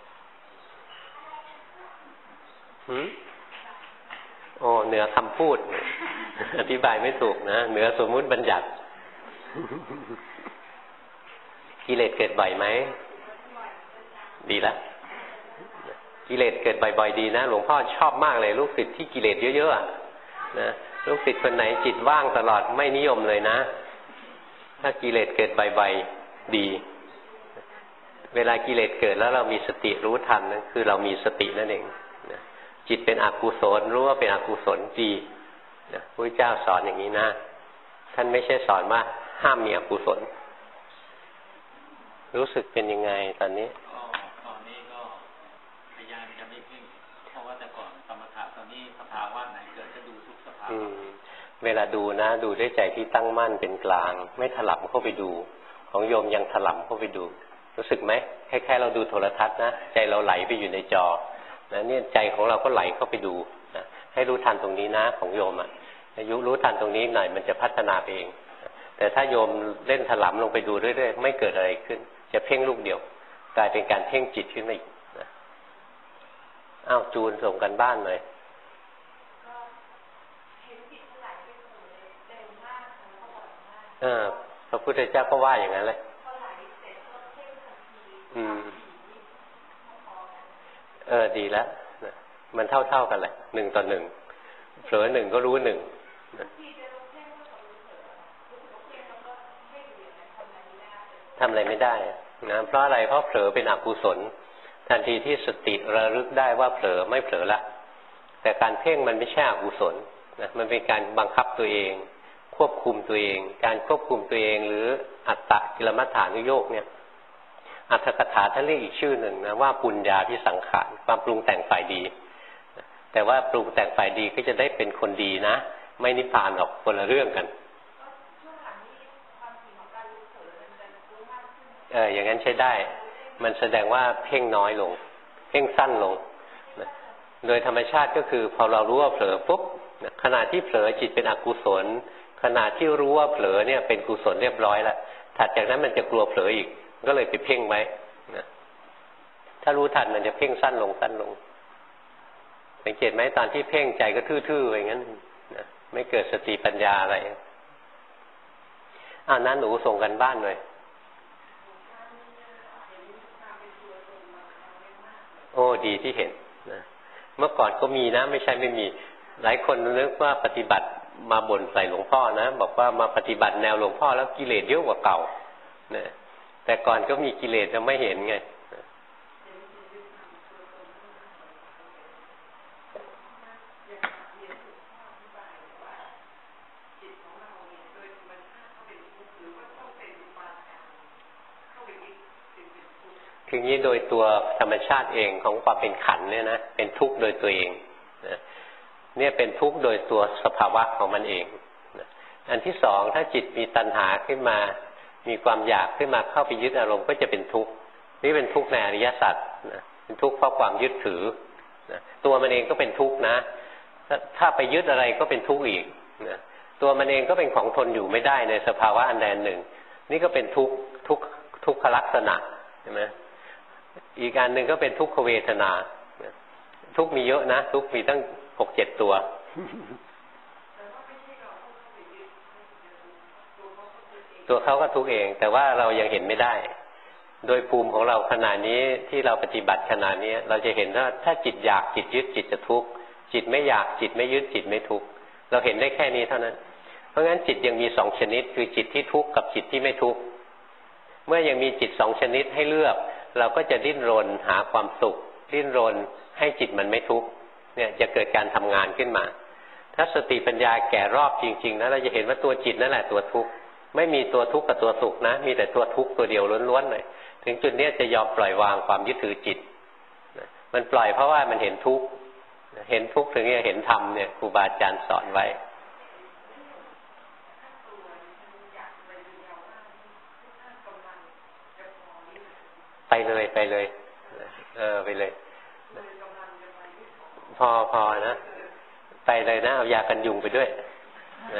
โอ้เหนือคำพูดอธิบายไม่ถูกนะเหนือสมมุติบัญญัติกิเลสเกิดบ่อยไหมดีละกิเลสเกิดบ่อยๆดีนะหลวงพ่อชอบมากเลยลูกศิษย์ที่กิเลสเยอะๆนะลูกศิษย์คนไหนจิตว่างตลอดไม่นิยมเลยนะถ้ากิเลสเกิดบ่อยๆดีเวลากิเลสเกิดแล้วเรามีสติรู้ทันนั่นคือเรามีสตินั่นเองนะจิตเป็นอกุศลรู้ว่าเป็นอกุศลดีนะพระเจ้าสอนอย่างนี้นะท่านไม่ใช่สอนว่าห้ามมีอกุศลรู้สึกเป็นยังไงตอนนี้ตอนนี้ก็พยายามจะไม่เพ่งเพราะว่าแต่ก่อนสมถะตอนนี้สภาวะไหนเกิดจะดูทุกสภาวะเวลาดูนะดูด้วยใจที่ตั้งมั่นเป็นกลางไม่ถลำเข้าไปดูของโยมยังถลำเข้าไปดูรู้สึกไหมแค่เราดูโทรทัศน์นะใจเราไหลไปอยู่ในจอนะเนี่ยใจของเราก็ไหลเข้าไปดูนะให้รู้ทันตรงนี้นะของโยมอายุรู้ทันตรงนี้หน่อยมันจะพัฒนาไปเองแต่ถ้าโยมเล่นถลำลงไปดูเรื่อยๆไม่เกิดอะไรขึ้นจะเพ่งลูกเดียวกลายเป็นการเพ่งจิตขึ้นมาอีกนะอ้าวจูนส่งกันบ้านเลยพระพุทธเจ้าก็ว่าอย่างนั้นแหละดีแล้วมันเท่ากันแหละ1:1เผลอ1ก็รู้1ทำอะไรไม่ได้นะเพราะอะไรเพราะเผลอเป็นอกุศลทันทีที่สติระลึกได้ว่าเผลอไม่เผลอละแต่การเพ่งมันไม่ใช่อกุศลนะมันเป็นการบังคับตัวเองควบคุมตัวเองการควบคุมตัวเองหรืออัตตกิลมัฏฐานุโยคเนี่ยอัตถกถาท่านเรียกอีกชื่อหนึ่งนะว่าปุญญาภิสังขารความปรุงแต่งฝ่ายดีแต่ว่าปรุงแต่งฝ่ายดีก็จะได้เป็นคนดีนะไม่นิพพานหรอกคนละเรื่องกันอย่างนั้นใช้ได้มันแสดงว่าเพ่งน้อยลงเพ่งสั้นลงโดยธรรมชาติก็คือพอเรารู้ว่าเผลอปุ๊บขณะที่เผลอจิตเป็นอกุศลขณะที่รู้ว่าเผลอเนี่ยเป็นกุศลเรียบร้อยแล้วถัดจากนั้นมันจะกลัวเผลออีกก็เลยไปเพ่งไว้นะถ้ารู้ทันมันจะเพ่งสั้นลงสั้นลงสังเกตไหมตอนที่เพ่งใจก็ทื่อๆอย่างนั้นนะไม่เกิดสติปัญญาอะไรน้าหนูส่งกันบ้านหน่อยโอ้ดีที่เห็นนะเมื่อก่อนก็มีนะไม่ใช่ไม่มีหลายคนนึกว่าปฏิบัติมาบ่นใส่หลวงพ่อนะบอกว่ามาปฏิบัติแนวหลวงพ่อแล้วกิเลสเยอะกว่าเก่านะแต่ก่อนก็มีกิเลสจะไม่เห็นไงคืองี้โดยตัวธรรมชาติเองของความเป็นขันธ์เนี่ยนะเป็นทุกข์โดยตัวเองนะเนี่ยเป็นทุกข์โดยตัวสภาวะของมันเองนะอันที่สองถ้าจิตมีตัณหาขึ้นมามีความอยากขึ้นมาเข้าไปยึดอารมณ์ก็จะเป็นทุกข์นี่เป็นทุกข์ในอริยสัจนะเป็นทุกข์เพราะความยึดถือนะตัวมันเองก็เป็นทุกข์นะถ้าไปยึดอะไรก็เป็นทุกข์อีกนะตัวมันเองก็เป็นของทนอยู่ไม่ได้ในสภาวะอันใดอันหนึ่งนี่ก็เป็นทุกขลักษณะใช่ไหมอีกอันหนึ่งก็เป็นทุกขเวทนาทุกมีเยอะนะทุกมีตั้ง6-7 ตัวตัวเขาก็ทุกเองแต่ว่าเรายังเห็นไม่ได้โดยภูมิของเราขณะนี้ที่เราปฏิบัติขณะนี้เราจะเห็นว่าถ้าจิตอยากจิตยึดจิตจะทุกข์จิตไม่อยากจิตไม่ยึดจิตไม่ทุกข์เราเห็นได้แค่นี้เท่านั้นเพราะงั้นจิตยังมี2 ชนิดคือจิตที่ทุกข์กับจิตที่ไม่ทุกข์เมื่อยังมีจิต2 ชนิดให้เลือกเราก็จะดิ้นรนหาความสุขดิ้นรนให้จิตมันไม่ทุกข์เนี่ยจะเกิดการทำงานขึ้นมาถ้าสติปัญญาแก่รอบจริงๆนะเราจะเห็นว่าตัวจิตนั่นแหละตัวทุกข์ไม่มีตัวทุกข์กับตัวสุขนะมีแต่ตัวทุกข์ตัวเดียวล้วนๆเลยถึงจุดนี้จะยอมปล่อยวางความยึดถือจิตมันปล่อยเพราะว่ามันเห็นทุกข์เห็นทุกข์ถึงจะเห็นธรรมเนี่ยครูบาอาจารย์สอนไว้ไปเลยไปเลยไปเลยพอนะไปเลยนะเอายากันยุงไปด้วยนะ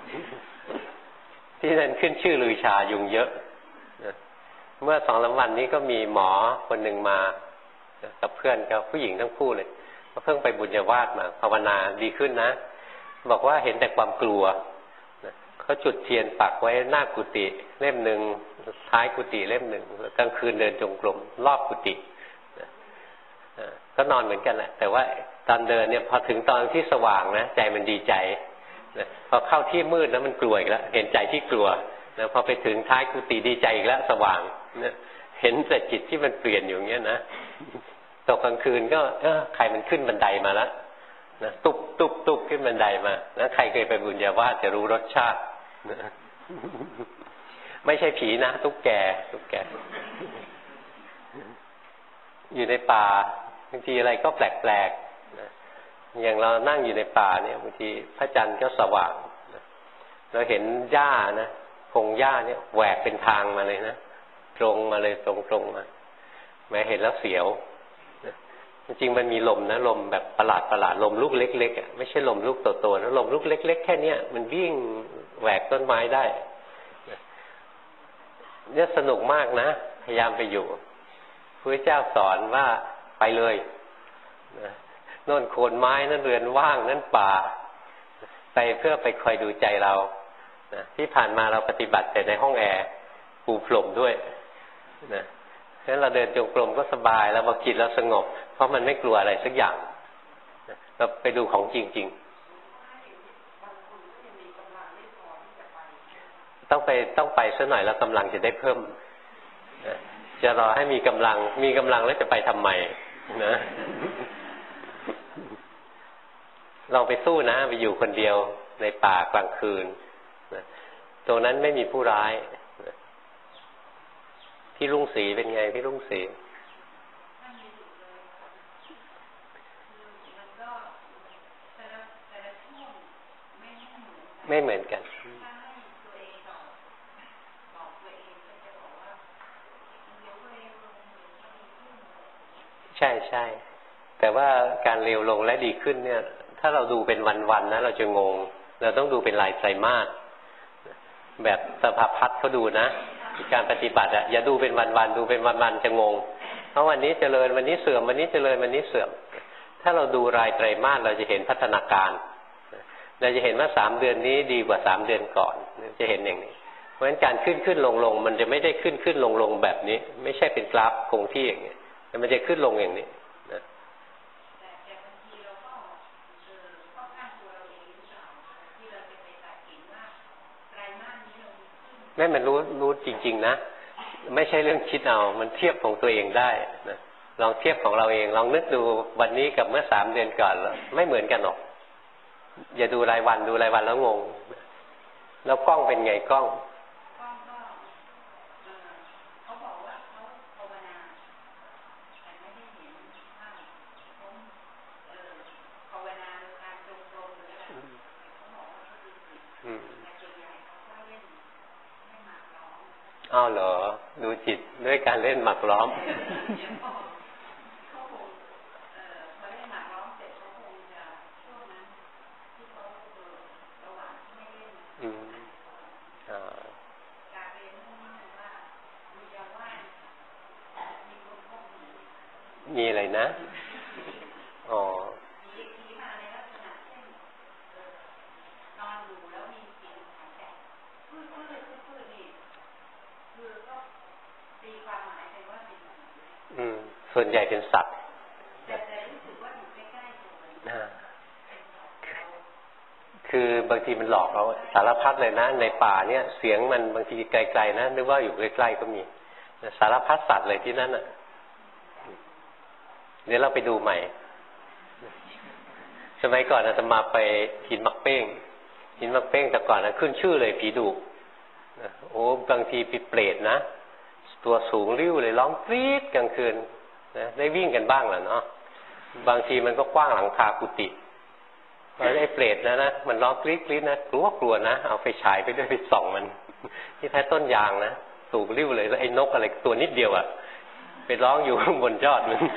ที่นั่นขึ้นชื่อลือชายุงเยอะนะเมื่อ2-3 วันนี้ก็มีหมอคนหนึ่งมากับเพื่อนกับผู้หญิงทั้งคู่เลยเขาเพิ่งไปบุญญาวาสมาภาวนาดีขึ้นนะบอกว่าเห็นแต่ความกลัวเขาจุดเทียนปักไว้หน้ากุฏิเล่มหนึ่งท้ายกุฏิเล่มหนึ่งแล้วกลางคืนเดินจงกรมรอบกุฏิก็นอนเหมือนกันแหละแต่ว่าตอนเดินเนี่ยพอถึงตอนที่สว่างนะใจมันดีใจพอเข้าที่มืดแล้วมันกลัวอีกแล้วเห็นใจที่กลัวนะพอไปถึงท้ายกุฏิดีใจอีกแล้วสว่างเห็นแต่จิตที่มันเปลี่ยนอยู่อย่างเงี้ยนะตกกลางคืนก็ใครมันขึ้นบันไดมาแล้วนะตุบขึ้นบันไดมานะใครเคยไปบุญญาวาสจะรู้รสชาตินะไม่ใช่ผีนะตุ๊กแกอยู่ในป่าบางทีอะไรก็แปลกๆนะอย่างเรานั่งอยู่ในป่าเนี่ยบางทีพระจันทร์ก็สว่างนะเราเห็นหญ้านะพงหญ้าเนี่ยแหวกเป็นทางมาเลยนะตรงมาเลยตรงมาแม้เห็นแล้วเสียวจริงๆมันมีลมนะลมแบบประหลาดลมลูกเล็กๆไม่ใช่ลมลูกโตๆนะลมลูกเล็กๆแค่เนี้ยมันวิ่งแหวกต้นไม้ได้เนี่ยสนุกมากนะพยายามไปอยู่พระเจ้าสอนว่าไปเลยโน่นโคนไม้นั่นเรือนว่างนั่นป่าไปเพื่อไปคอยดูใจเราที่ผ่านมาเราปฏิบัติแต่ในห้องแอร์ปูพรมด้วยนะฉะนั้นเราเดินจงกรมก็สบายแล้วพอจิตเราสงบเพราะมันไม่กลัวอะไรสักอย่างเราไปดูของจริงๆต้องไปซะหน่อยแล้วกำลังจะได้เพิ่มจะรอให้มีกำลังแล้วจะไปทำไมนะลองไปสู้นะไปอยู่คนเดียวในป่ากลางคืนตรงนั้นไม่มีผู้ร้ายพี่รุ่งศรีเป็นไงพี่รุ่งศรีไม่เหมือนกันใช่แต่ว่าการเลวลงและดีขึ้นเนี่ยถ้าเราดูเป็นวันๆนะเราจะงงเราต้องดูเป็นรายไตรมาสแบบสภาพัฒน์เขาดูนะการปฏิบัติอย่าดูเป็นวันๆดูเป็นวันๆจะงงเพราะวันนี้เจริญวันนี้เสื่อมวันนี้เจริญวันนี้เสื่อมถ้าเราดูรายไตรมาสเราจะเห็นพัฒนาการเราจะเห็นว่า3 เดือนนี้ดีกว่า3 เดือนก่อนจะเห็นอย่างนี้เพราะฉะนั้นการขึ้นลงมันจะไม่ได้ขึ้นลงแบบนี้ไม่ใช่เป็นกราฟคงที่อย่างนี้แต่มันจะขึ้นลงอย่างนี้นะแม่มันรู้จริงๆนะไม่ใช่เรื่องคิดเอามันเทียบของตัวเองได้นะลองเทียบของเราเองลองนึกดูวันนี้กับเมื่อ3 เดือนก่อนไม่เหมือนกันหรอกอย่าดูรายวันดูรายวันแล้วงงแล้วกล้องเป็นไงกล้องเขาบอกว่าเขาภาวนาแต่ไม่ได้เห็นภาพภาวนาการตรงๆหรืออะไรเขาบอกว่าเขาดูจิตแต่ส่วนใหญ่เขาก็เล่นหมากล้อมอ้าวเหรอดูจิตด้วยการเล่นหมากล้อมมีอะไรนะอ๋อส่วนใหญ่เป็นสัตว์คือบางทีมันหลอกเราสารพัดเลยนะในป่าเนี่ยเสียงมันบางทีไกลๆนะนึกว่าอยู่ใกล้ๆก็มีสารพัดสัตว์เลยที่นั่นอ่ะเดี๋ยวเราไปดูใหม่สมัยก่อนอาตมาไปหินมักเป้งแต่ก่อนนะขึ้นชื่อเลยผีดุโอ้บางทีผีเปรตนะตัวสูงริ้วเลยร้องกรี๊ดกลางคืนนะได้วิ่งกันบ้างแหละเนาะบางทีมันก็กว้างหลังคากุฏิพอได้เปรตนะมันร้องกรี๊ดนะกลัวนะเอาไฟฉายไปด้วยไปส่องมันที่แท้ต้นยางนะสูงริ้วเลยแล้วไอ้นกอะไรตัวนิดเดียวไปร้องอยู่ข้างบนยอดมัน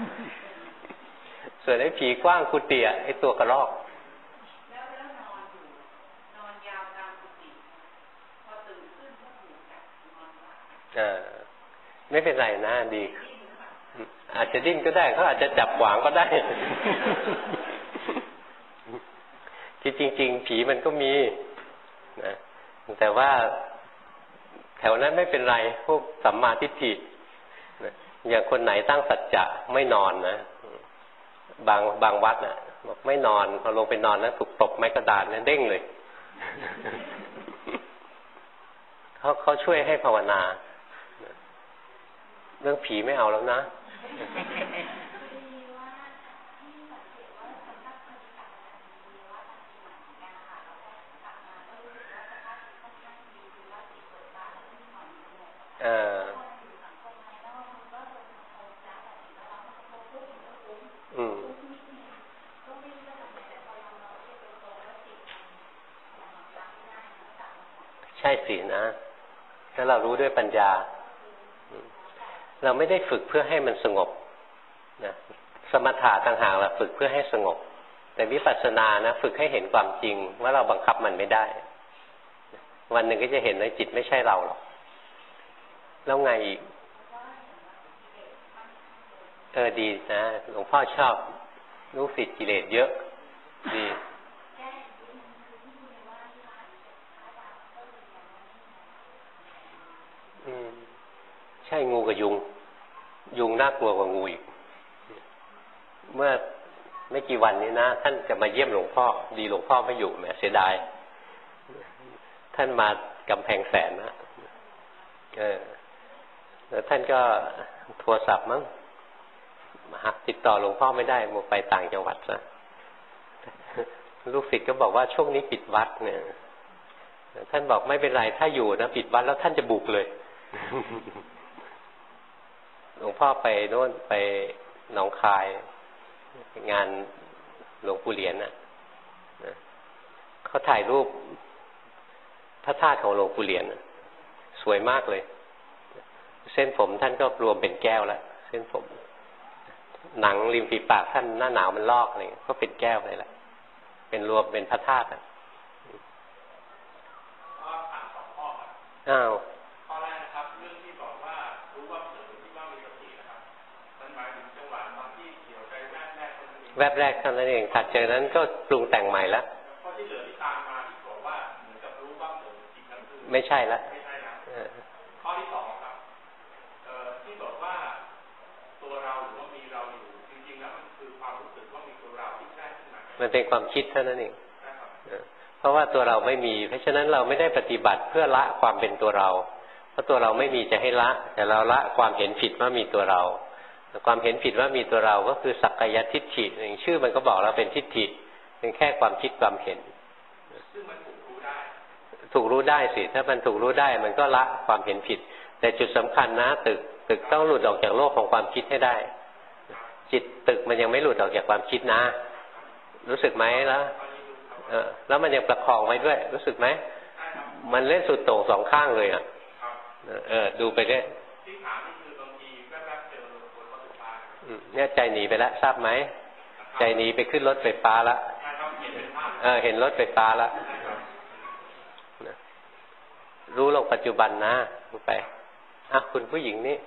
ส่วนไอ้ผีกว้างกุฏิไอ้ตัวกระรอกแล้วนอนอยู่นอนยาวตามกุฏิพอตื่นขึ้นก็ถูกจับนอนไม่เป็นไรนะดีอาจจะดิ้นก็ได้เขาอาจจะจับขวางก็ได้ที่จริงๆผีมันก็มีนะแต่ว่าแถวนั้นไม่เป็นไรพวกสัมมาทิฏฐิอย่างคนไหนตั้งสัจจะไม่นอนนะบางวัดน่ะบอกไม่นอนพอลงไปนอนแล้วถูกตบไม้กระดาษเนี่ยเด้งเลยเขาช่วยให้ภาวนาเรื่องผีไม่เอาแล้วนะใช่สินะถ้าเรารู้ด้วยปัญญาเราไม่ได้ฝึกเพื่อให้มันสงบนะสมถะต่างหากเราฝึกเพื่อให้สงบแต่วิปัสสนานะฝึกให้เห็นความจริงว่าเราบังคับมันไม่ได้วันหนึ่งก็จะเห็นว่าจิตไม่ใช่เราหรอกแล้วไงอีกดีนะหลวงพ่อชอบลูกศิษย์กิเลสเยอะดีใช่งูกับยุงน่ากลัวกว่างูอีกเมื่อไม่กี่วันนี้นะท่านจะมาเยี่ยมหลวงพ่อดีหลวงพ่อไม่อยู่แหมเสียดายท่านมากำแพงแสนนะแล้วท่านก็โทรศัพท์มั้งติดต่อหลวงพ่อไม่ได้ไปต่างจังหวัดซะลูกศิษย์ก็บอกว่าช่วงนี้ปิดวัดเนี่ยท่านบอกไม่เป็นไรถ้าอยู่นะปิดวัดแล้วท่านจะบุกเลยหลวงพ่อไปโน่นไปหนองคายงานหลวงปู่เหรียญน่ะเขาถ่ายรูปพระธาตุของหลวงปู่เหรียญสวยมากเลยเส้นผมท่านก็รวมเป็นแก้วแล้วเส้นผมหนังริมฝีปากท่านหน้าหนาวมันลอกอะไรก็เป็นแก้วเลยแหละเป็นรวมเป็นพระธาตุอ้าวข้อแรกนะครับเรื่องที่บอกว่ารู้ว่าเผลอที่ว่ามีสตินะครับมันหมายถึงจังหวะตอนที่เกี่ยวใจแวบแรกเท่านั้นเองแวบแรกเท่านั้นเองถัดจากนั้นก็ปรุงแต่งใหม่แล้วข้อที่เหลือที่ตามมาที่บอกว่าเหมือนกับรู้ว่าเผลอจิตนั้นคือไม่ใช่ละไม่ใช่นะข้อที่สองครับที่บอกว่าตัวเราหรือว่ามีเราอยู่จริงๆแล้วมันคือความรู้สึกว่ามีตัวเราที่แทรกขึ้นมามันเป็นความคิดเท่านั้นเองเพราะว่าตัวเราไม่มีเพราะฉะนั้นเราไม่ได้ปฏิบัติเพื่อละความเป็นตัวเราเพราะตัวเราไม่มีจะให้ละแต่เราละความเห็นผิดว่ามีตัวเราความเห็นผิดว่ามีตัวเราก็คือสักกายทิฏฐิอย่างชื่อมันก็บอกเราเป็นทิฏฐิเป็นแค่ความคิดความเห็นซึ่งมันถูกรู้ได้สิถ้ามันถูกรู้ได้มันก็ละความเห็นผิดแต่จุดสำคัญนะตึกต้องหลุดออกจากโลกของความคิดให้ได้จิตตึกมันยังไม่หลุดออกจากความคิดนะรู้สึกไหมแล้วมันยังประคองไว้ด้วยรู้สึกไหมมันเล่นสุดโต่งสองข้างเลยดูไปได้ที่ถามนี่คือบางทีแวบๆเจอคนรถไฟฟ้าเนี่ยใจหนีไปแล้วทราบไหมใจหนีไปขึ้นรถไฟฟ้าแล้วเห็นรถไฟฟ้าแล้วรู้ลงปัจจุบันนะรู้ไปคุณผู้หญิงนี่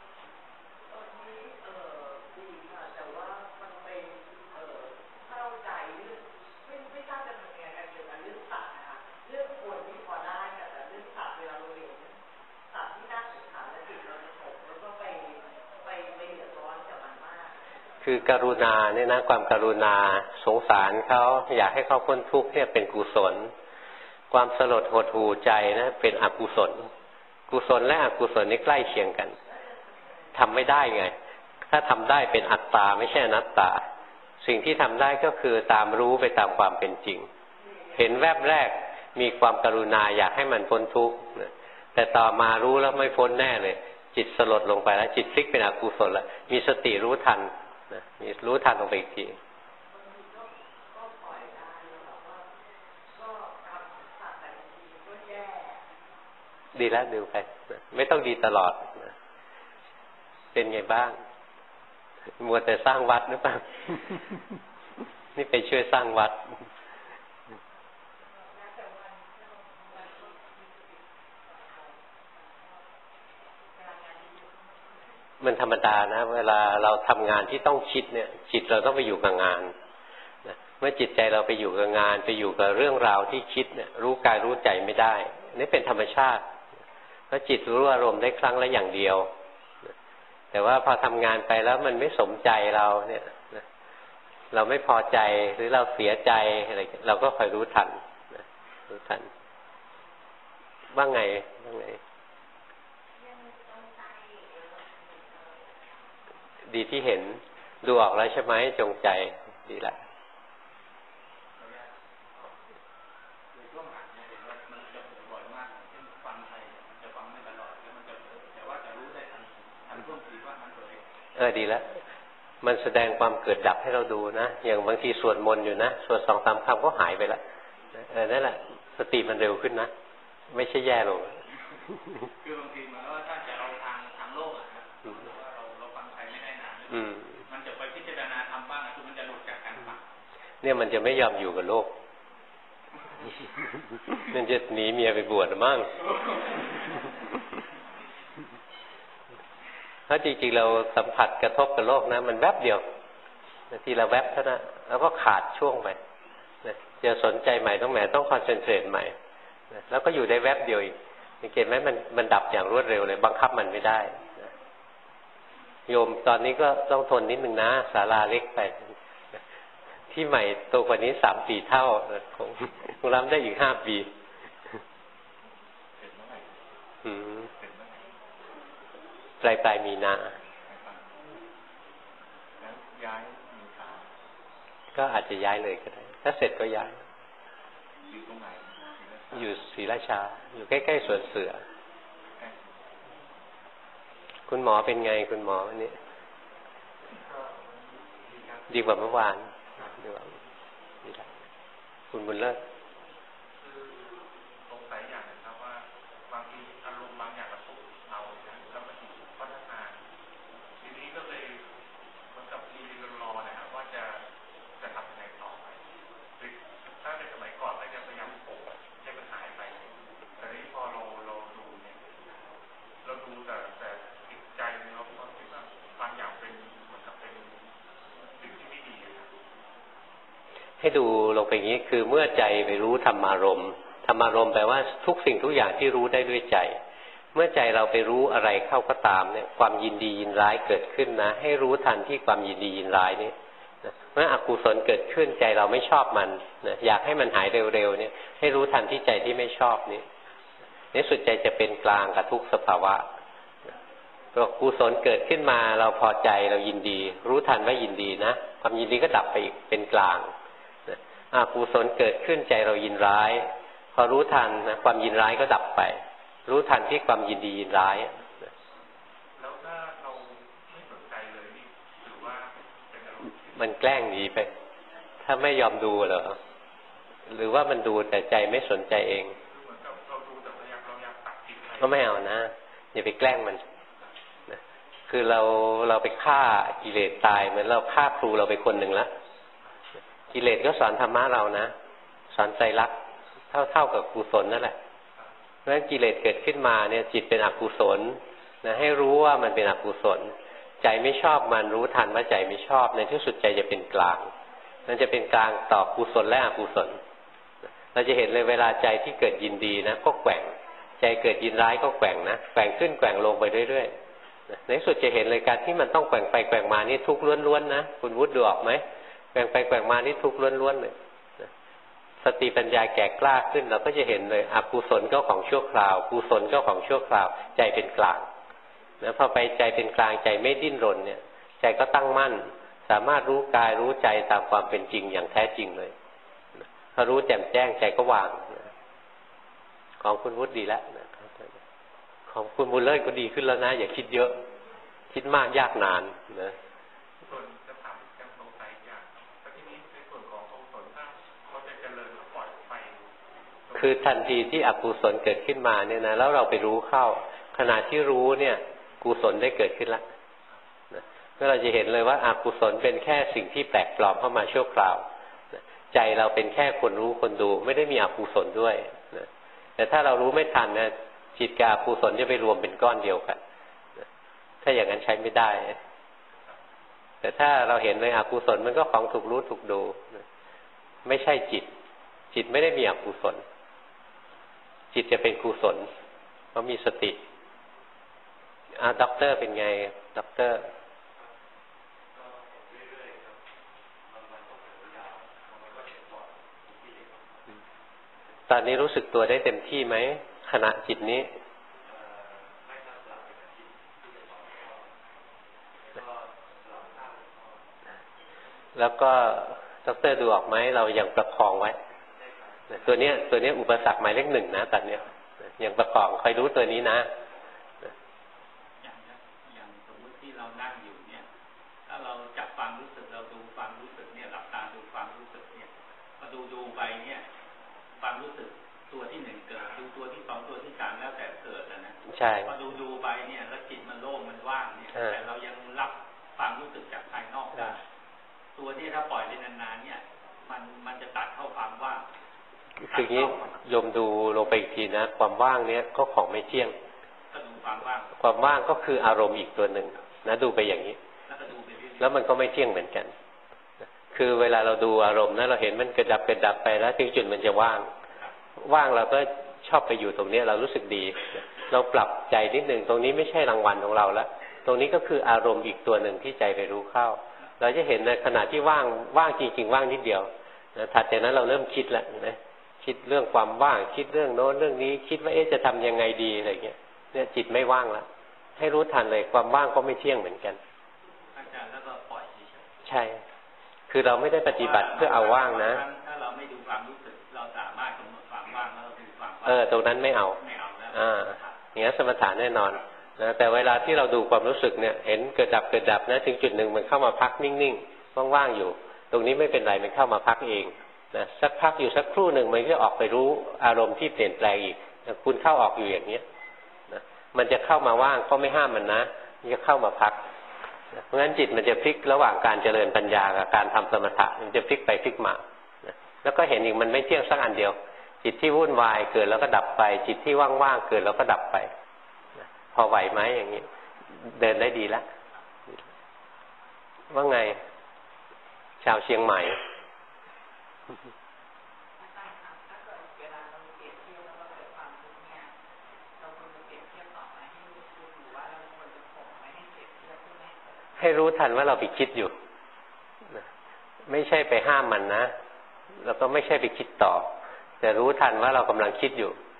คือกรุณาเนี่ยนะความกรุณาสงสารเขาอยากให้เขาพ้นทุกข์เนี่ยเป็นกุศลความสลดหดหู่ใจนะเป็นอกุศลกุศลและอกุศลนี่ใกล้เคียงกันทำไม่ได้ไงถ้าทำได้เป็นอัตตาไม่ใช่อนัตตาสิ่งที่ทำได้ก็คือตามรู้ไปตามความเป็นจริงเห็นแวบแรกมีความกรุณาอยากให้มันพ้นทุกข์แต่ต่อมารู้แล้วไม่พ้นแน่เลยจิตสลดลงไปแล้วจิตพลิกเป็นอกุศลแล้วมีสติรู้ทันมีรู้ทันลงไปอีกทีดีแล้วดูไปไม่ต้องดีตลอดเป็นไงบ้างมัวแต่สร้างวัดหรือเปล่า นี่ไปช่วยสร้างวัดมันธรรมดานะเวลาเราทำงานที่ต้องคิดเนี่ยจิตเราต้องไปอยู่กับงานนะเมื่อจิตใจเราไปอยู่กับงานไปอยู่กับเรื่องราวที่คิดเนี่ยรู้กายรู้ใจไม่ได้นี่เป็นธรรมชาติเพราะจิตรู้อารมณ์ได้ครั้งละอย่างเดียวแต่ว่าพอทำงานไปแล้วมันไม่สมใจเราเนี่ยเราไม่พอใจหรือเราเสียใจอะไรเราก็คอยรู้ทันรู้ทันว่าไงดีที่เห็นดูออกแล้วใช่ไหมจงใจดีละดีแล้วมันแสดงความเกิดดับให้เราดูนะอย่างบางทีสวดมนต์อยู่นะสวด2-3 คำก็หายไปแล้วนั่นแหละสติมันเร็วขึ้นนะไม่ใช่แย่ลงคือบางทีมันก็ถ้าจะเอาทางโลกอะครับว่าเราฟังใครไม่ได้นานมันจะไปพิจารณาทำบ้างนะคือมันจะหลุดจากการฟังเนี่ยมันจะไม่ยอมอยู่กับโลกมันจะหนีเมียไปบวชหรือมั่งเพราะจริงๆเราสัมผัสกระทบกับโลกนะมันแวบเดียวทีละแวบเท่านั้นแล้วก็ขาดช่วงไปจะสนใจใหม่ต้องคอนเซนเทรตใหม่แล้วก็อยู่ได้แวบเดียวอีกสังเกตไหมมันดับอย่างรวดเร็วเลยบังคับมันไม่ได้โยมตอนนี้ก็ต้องทนนิดนึงนะศาลาเล็กไปที่ใหม่โตกว่านี้3-4 เท่าคงรับได้อีก5 ปีปลายมีนาย้ายก็อาจจะย้ายเลยก็ได้ถ้าเสร็จก็ย้ายอยู่ตรงไหนอยู่ศรีราชาอยู่ใกล้ๆสวนเสือคุณหมอเป็นไงคุณหมอวันนี้ดีกว่าเมื่อวานดีกว่าคุณบุญเลิศสงสัยอย่างนึงครับว่าบางทีอารมณ์บางอย่างกระทบเราแล้วมันถูกพัฒนาทีนี้ก็เลยเหมือนกับรีให้ดูลงไปอย่างนี้คือเมื่อใจไปรู้ธรรมารมณ์ธรรมารมณ์แปลว่าทุกสิ่งทุกอย่างที่รู้ได้ด้วยใจเมื่อใจเราไปรู้อะไรเข้าก็ตามเนี่ยความยินดียินร้ายเกิดขึ้นนะให้รู้ทันที่ความยินดียินร้ายนี้เมื่ออกุศลเกิดขึ้นใจเราไม่ชอบมันนะอยากให้มันหายเร็วๆเนี่ยให้รู้ทันที่ใจที่ไม่ชอบนี้ในสุดใจจะเป็นกลางกับทุกสภาวะตัวกุศลเกิดขึ้นมาเราพอใจเรายินดีรู้ทันว่ายินดีนะความยินดีก็ดับไปอีกเป็นกลางอกุศลเกิดขึ้นใจเรายินร้ายพอรู้ทันนะความยินร้ายก็ดับไปรู้ทันที่ความยินดียินร้ายแล้วถ้าเราไม่สนใจเลยนี่หรือว่าเป็นอารมณ์มันแกล้งหนีไปถ้าไม่ยอมดูเหรอหรือว่ามันดูแต่ใจไม่สนใจเองเหมือนกับเราดูแต่เราอยากตัดจิตก็ไม่เอานะอย่าไปแกล้งมันคือเราไปฆ่ากิเลสตายเหมือนเราฆ่าครูเราไปคนหนึ่งละกิเลสก็สอนธรรมะเรานะสอนใจรักเท่ากับกุศลนั่นแหละเพราะฉะนั้นกิเลสเกิดขึ้นมาเนี่ยจิตเป็นอกุศลนะให้รู้ว่ามันเป็นอกุศลใจไม่ชอบมันรู้ทันว่าใจไม่ชอบในที่สุดใจจะเป็นกลางมันจะเป็นกลางต่อกุศลและอกุศลเราจะเห็นเลยเวลาใจที่เกิดยินดีนะก็แกว่งใจเกิดยินร้ายก็แกว่งนะแกว่งขึ้นแกว่งลงไปเรื่อยๆในที่สุดจะเห็นเลยการที่มันต้องแกว่งไปแกว่งมานี่ทุกข์ล้วนๆนะคุณวุฒิดูออกไหมแกว่งไปแกว่งมานี่ทุกข์ล้วนๆเลยสติปัญญาแก่กล้าขึ้นเราก็จะเห็นเลยอกุศลก็ของชั่วคราวกุศลก็ของชั่วคราวใจเป็นกลางนะพอไปใจเป็นกลางใจไม่ดิ้นรนเนี่ยใจก็ตั้งมั่นสามารถรู้กายรู้ใจตามความเป็นจริงอย่างแท้จริงเลยพอรู้แจ่มแจ้งใจก็วางของคุณวุฒิดีแล้วของคุณบุญเลิศก็ดีขึ้นแล้วนะอย่าคิดเยอะคิดมากยากนานนะส่วนจะถามยังสงสัยอย่างแต่ที่นี้ในส่วนของกุศลถ้าเขาจะเจริญปล่อยไปคือทันทีที่อกุศลเกิดขึ้นมาเนี่ยนะแล้วเราไปรู้เข้าขณะที่รู้เนี่ยกุศลได้เกิดขึ้นแล้วก็เราจะเห็นเลยว่าอกุศลเป็นแค่สิ่งที่แปลกปลอมเข้ามาชั่วคราวใจเราเป็นแค่คนรู้คนดูไม่ได้มีอกุศลด้วยแต่ถ้าเรารู้ไม่ทันนะจิตกับอกุศลจะไปรวมเป็นก้อนเดียวกันถ้าอย่างนั้นใช้ไม่ได้แต่ถ้าเราเห็นเลยอกุศลมันก็ของถูกรู้ถูกดูไม่ใช่จิตไม่ได้มีอกุศลจิตจะเป็นกุศลเพราะมีสติด็อกเตอร์เป็นไงด็อกเตอร์ตอนนี้รู้สึกตัวได้เต็มที่ไหมขณะจิตนี้แล้วก็ดร.ดูออกไหมเรายังประคองไว้ตัวเนี้ยอุปสรรคหมายเลข 1นะตอนเนี้ยยังประคองคอยรู้ตัวนี้นะอย่างสมมติที่เรานั่งอยู่เนี่ยถ้าเราจับความรู้สึกเราดูความรู้สึกเนี่ยหลับตาดูความรู้สึกเนี่ยพอดูไปเนี่ยความรู้สึกตัวที่ 1เกิดดูตัวที่ 2ตัวที่ 3แล้วแต่เกิดนะใช่พอดูไปเนี่ยแล้วจิตมันโล่งมันว่างเนี่ยแต่เรายังรับความรู้สึกจากภายนอกได้ตัวที่ถ้าปล่อยไปนานๆเนี่ยมันจะตัดเข้าความว่างคืองี้โยมดูลงไปอีกทีนะความว่างเนี้ยก็ของไม่เที่ยงก็ดูความว่างก็คืออารมณ์อีกตัวหนึ่งนะดูไปอย่างนี้แล้วมันก็ไม่เที่ยงเหมือนกันคือเวลาเราดูอารมณ์นะเราเห็นมันกระดับไปแล้วถึงจุดมันจะว่างเราก็ชอบไปอยู่ตรงนี้เรารู้สึกดีเราปรับใจนิดหนึ่งตรงนี้ไม่ใช่รางวัลของเราแล้วตรงนี้ก็คืออารมณ์อีกตัวหนึ่งที่ใจไปรู้เข้าเราจะเห็นในขณะที่ว่างจริงๆว่างนิดเดียวนะถัดจากนั้นเราเริ่มคิดแล้วนะคิดเรื่องความว่างคิดเรื่องโน้นเรื่องนี้คิดว่าจะทำยังไงดีอะไรเงี้ยเนี่ยจิตไม่ว่างแล้วให้รู้ทันเลยความว่างก็ไม่เที่ยงเหมือนกันอาจารย์แล้วก็ปล่อยใช่คือเราไม่ได้ปฏิบัติเพื่อเอาว่างนะถ้าเราไม่ดูความรู้สึกเราสามารถกำหนดความว่างแล้วดูความว่างตรงนั้นไม่เอาอย่างนี้สมถะแน่นอนนะแต่เวลาที่เราดูความรู้สึกเนี่ยเห็นเกิดดับนะถึงจุดหนึ่งมันเข้ามาพักนิ่งๆว่างๆอยู่ตรงนี้ไม่เป็นไรมันเข้ามาพักเองนะสักพักอยู่สักครู่หนึ่งมันก็ออกไปรู้อารมณ์ที่เปลี่ยนแปลงอีกคุณเข้าออกอยู่อย่างนี้นะมันจะเข้ามาว่างก็ไม่ห้ามมันนะมันจะเข้ามาพักเพราะฉะนั้นจิตมันจะพลิกระหว่างการเจริญปัญญากับการทำสมถะมันจะพลิกไปพลิกมานะแล้วก็เห็นอีกมันไม่เที่ยงสักอันเดียวจิตที่วุ่นวายเกิดแล้วก็ดับไปจิตที่ว่างๆเกิดแล้วก็ดับไปพอไหวไหมอย่างนี้เดินได้ดีแล้วว่าไงชาวเชียงใหม่อาจารย์ครับถ้าเกิดเวลาเราเปรียบเทียบแล้วก็เกิดความทุกข์เนี่ยเราควรจะเปรียบเทียบต่อไปให้รู้ทุกข์หรือว่าเราควรจะข่มไว้ให้เปรียบเทียบเพื่อไม่ให้รู้ทันว่าเราไปคิดอยู่ไม่ใช่ไปห้ามมันนะแล้วก็ไม่ใช่ไปคิดต่อแต่รู้ทันว่าเรากำลังคิดอยู่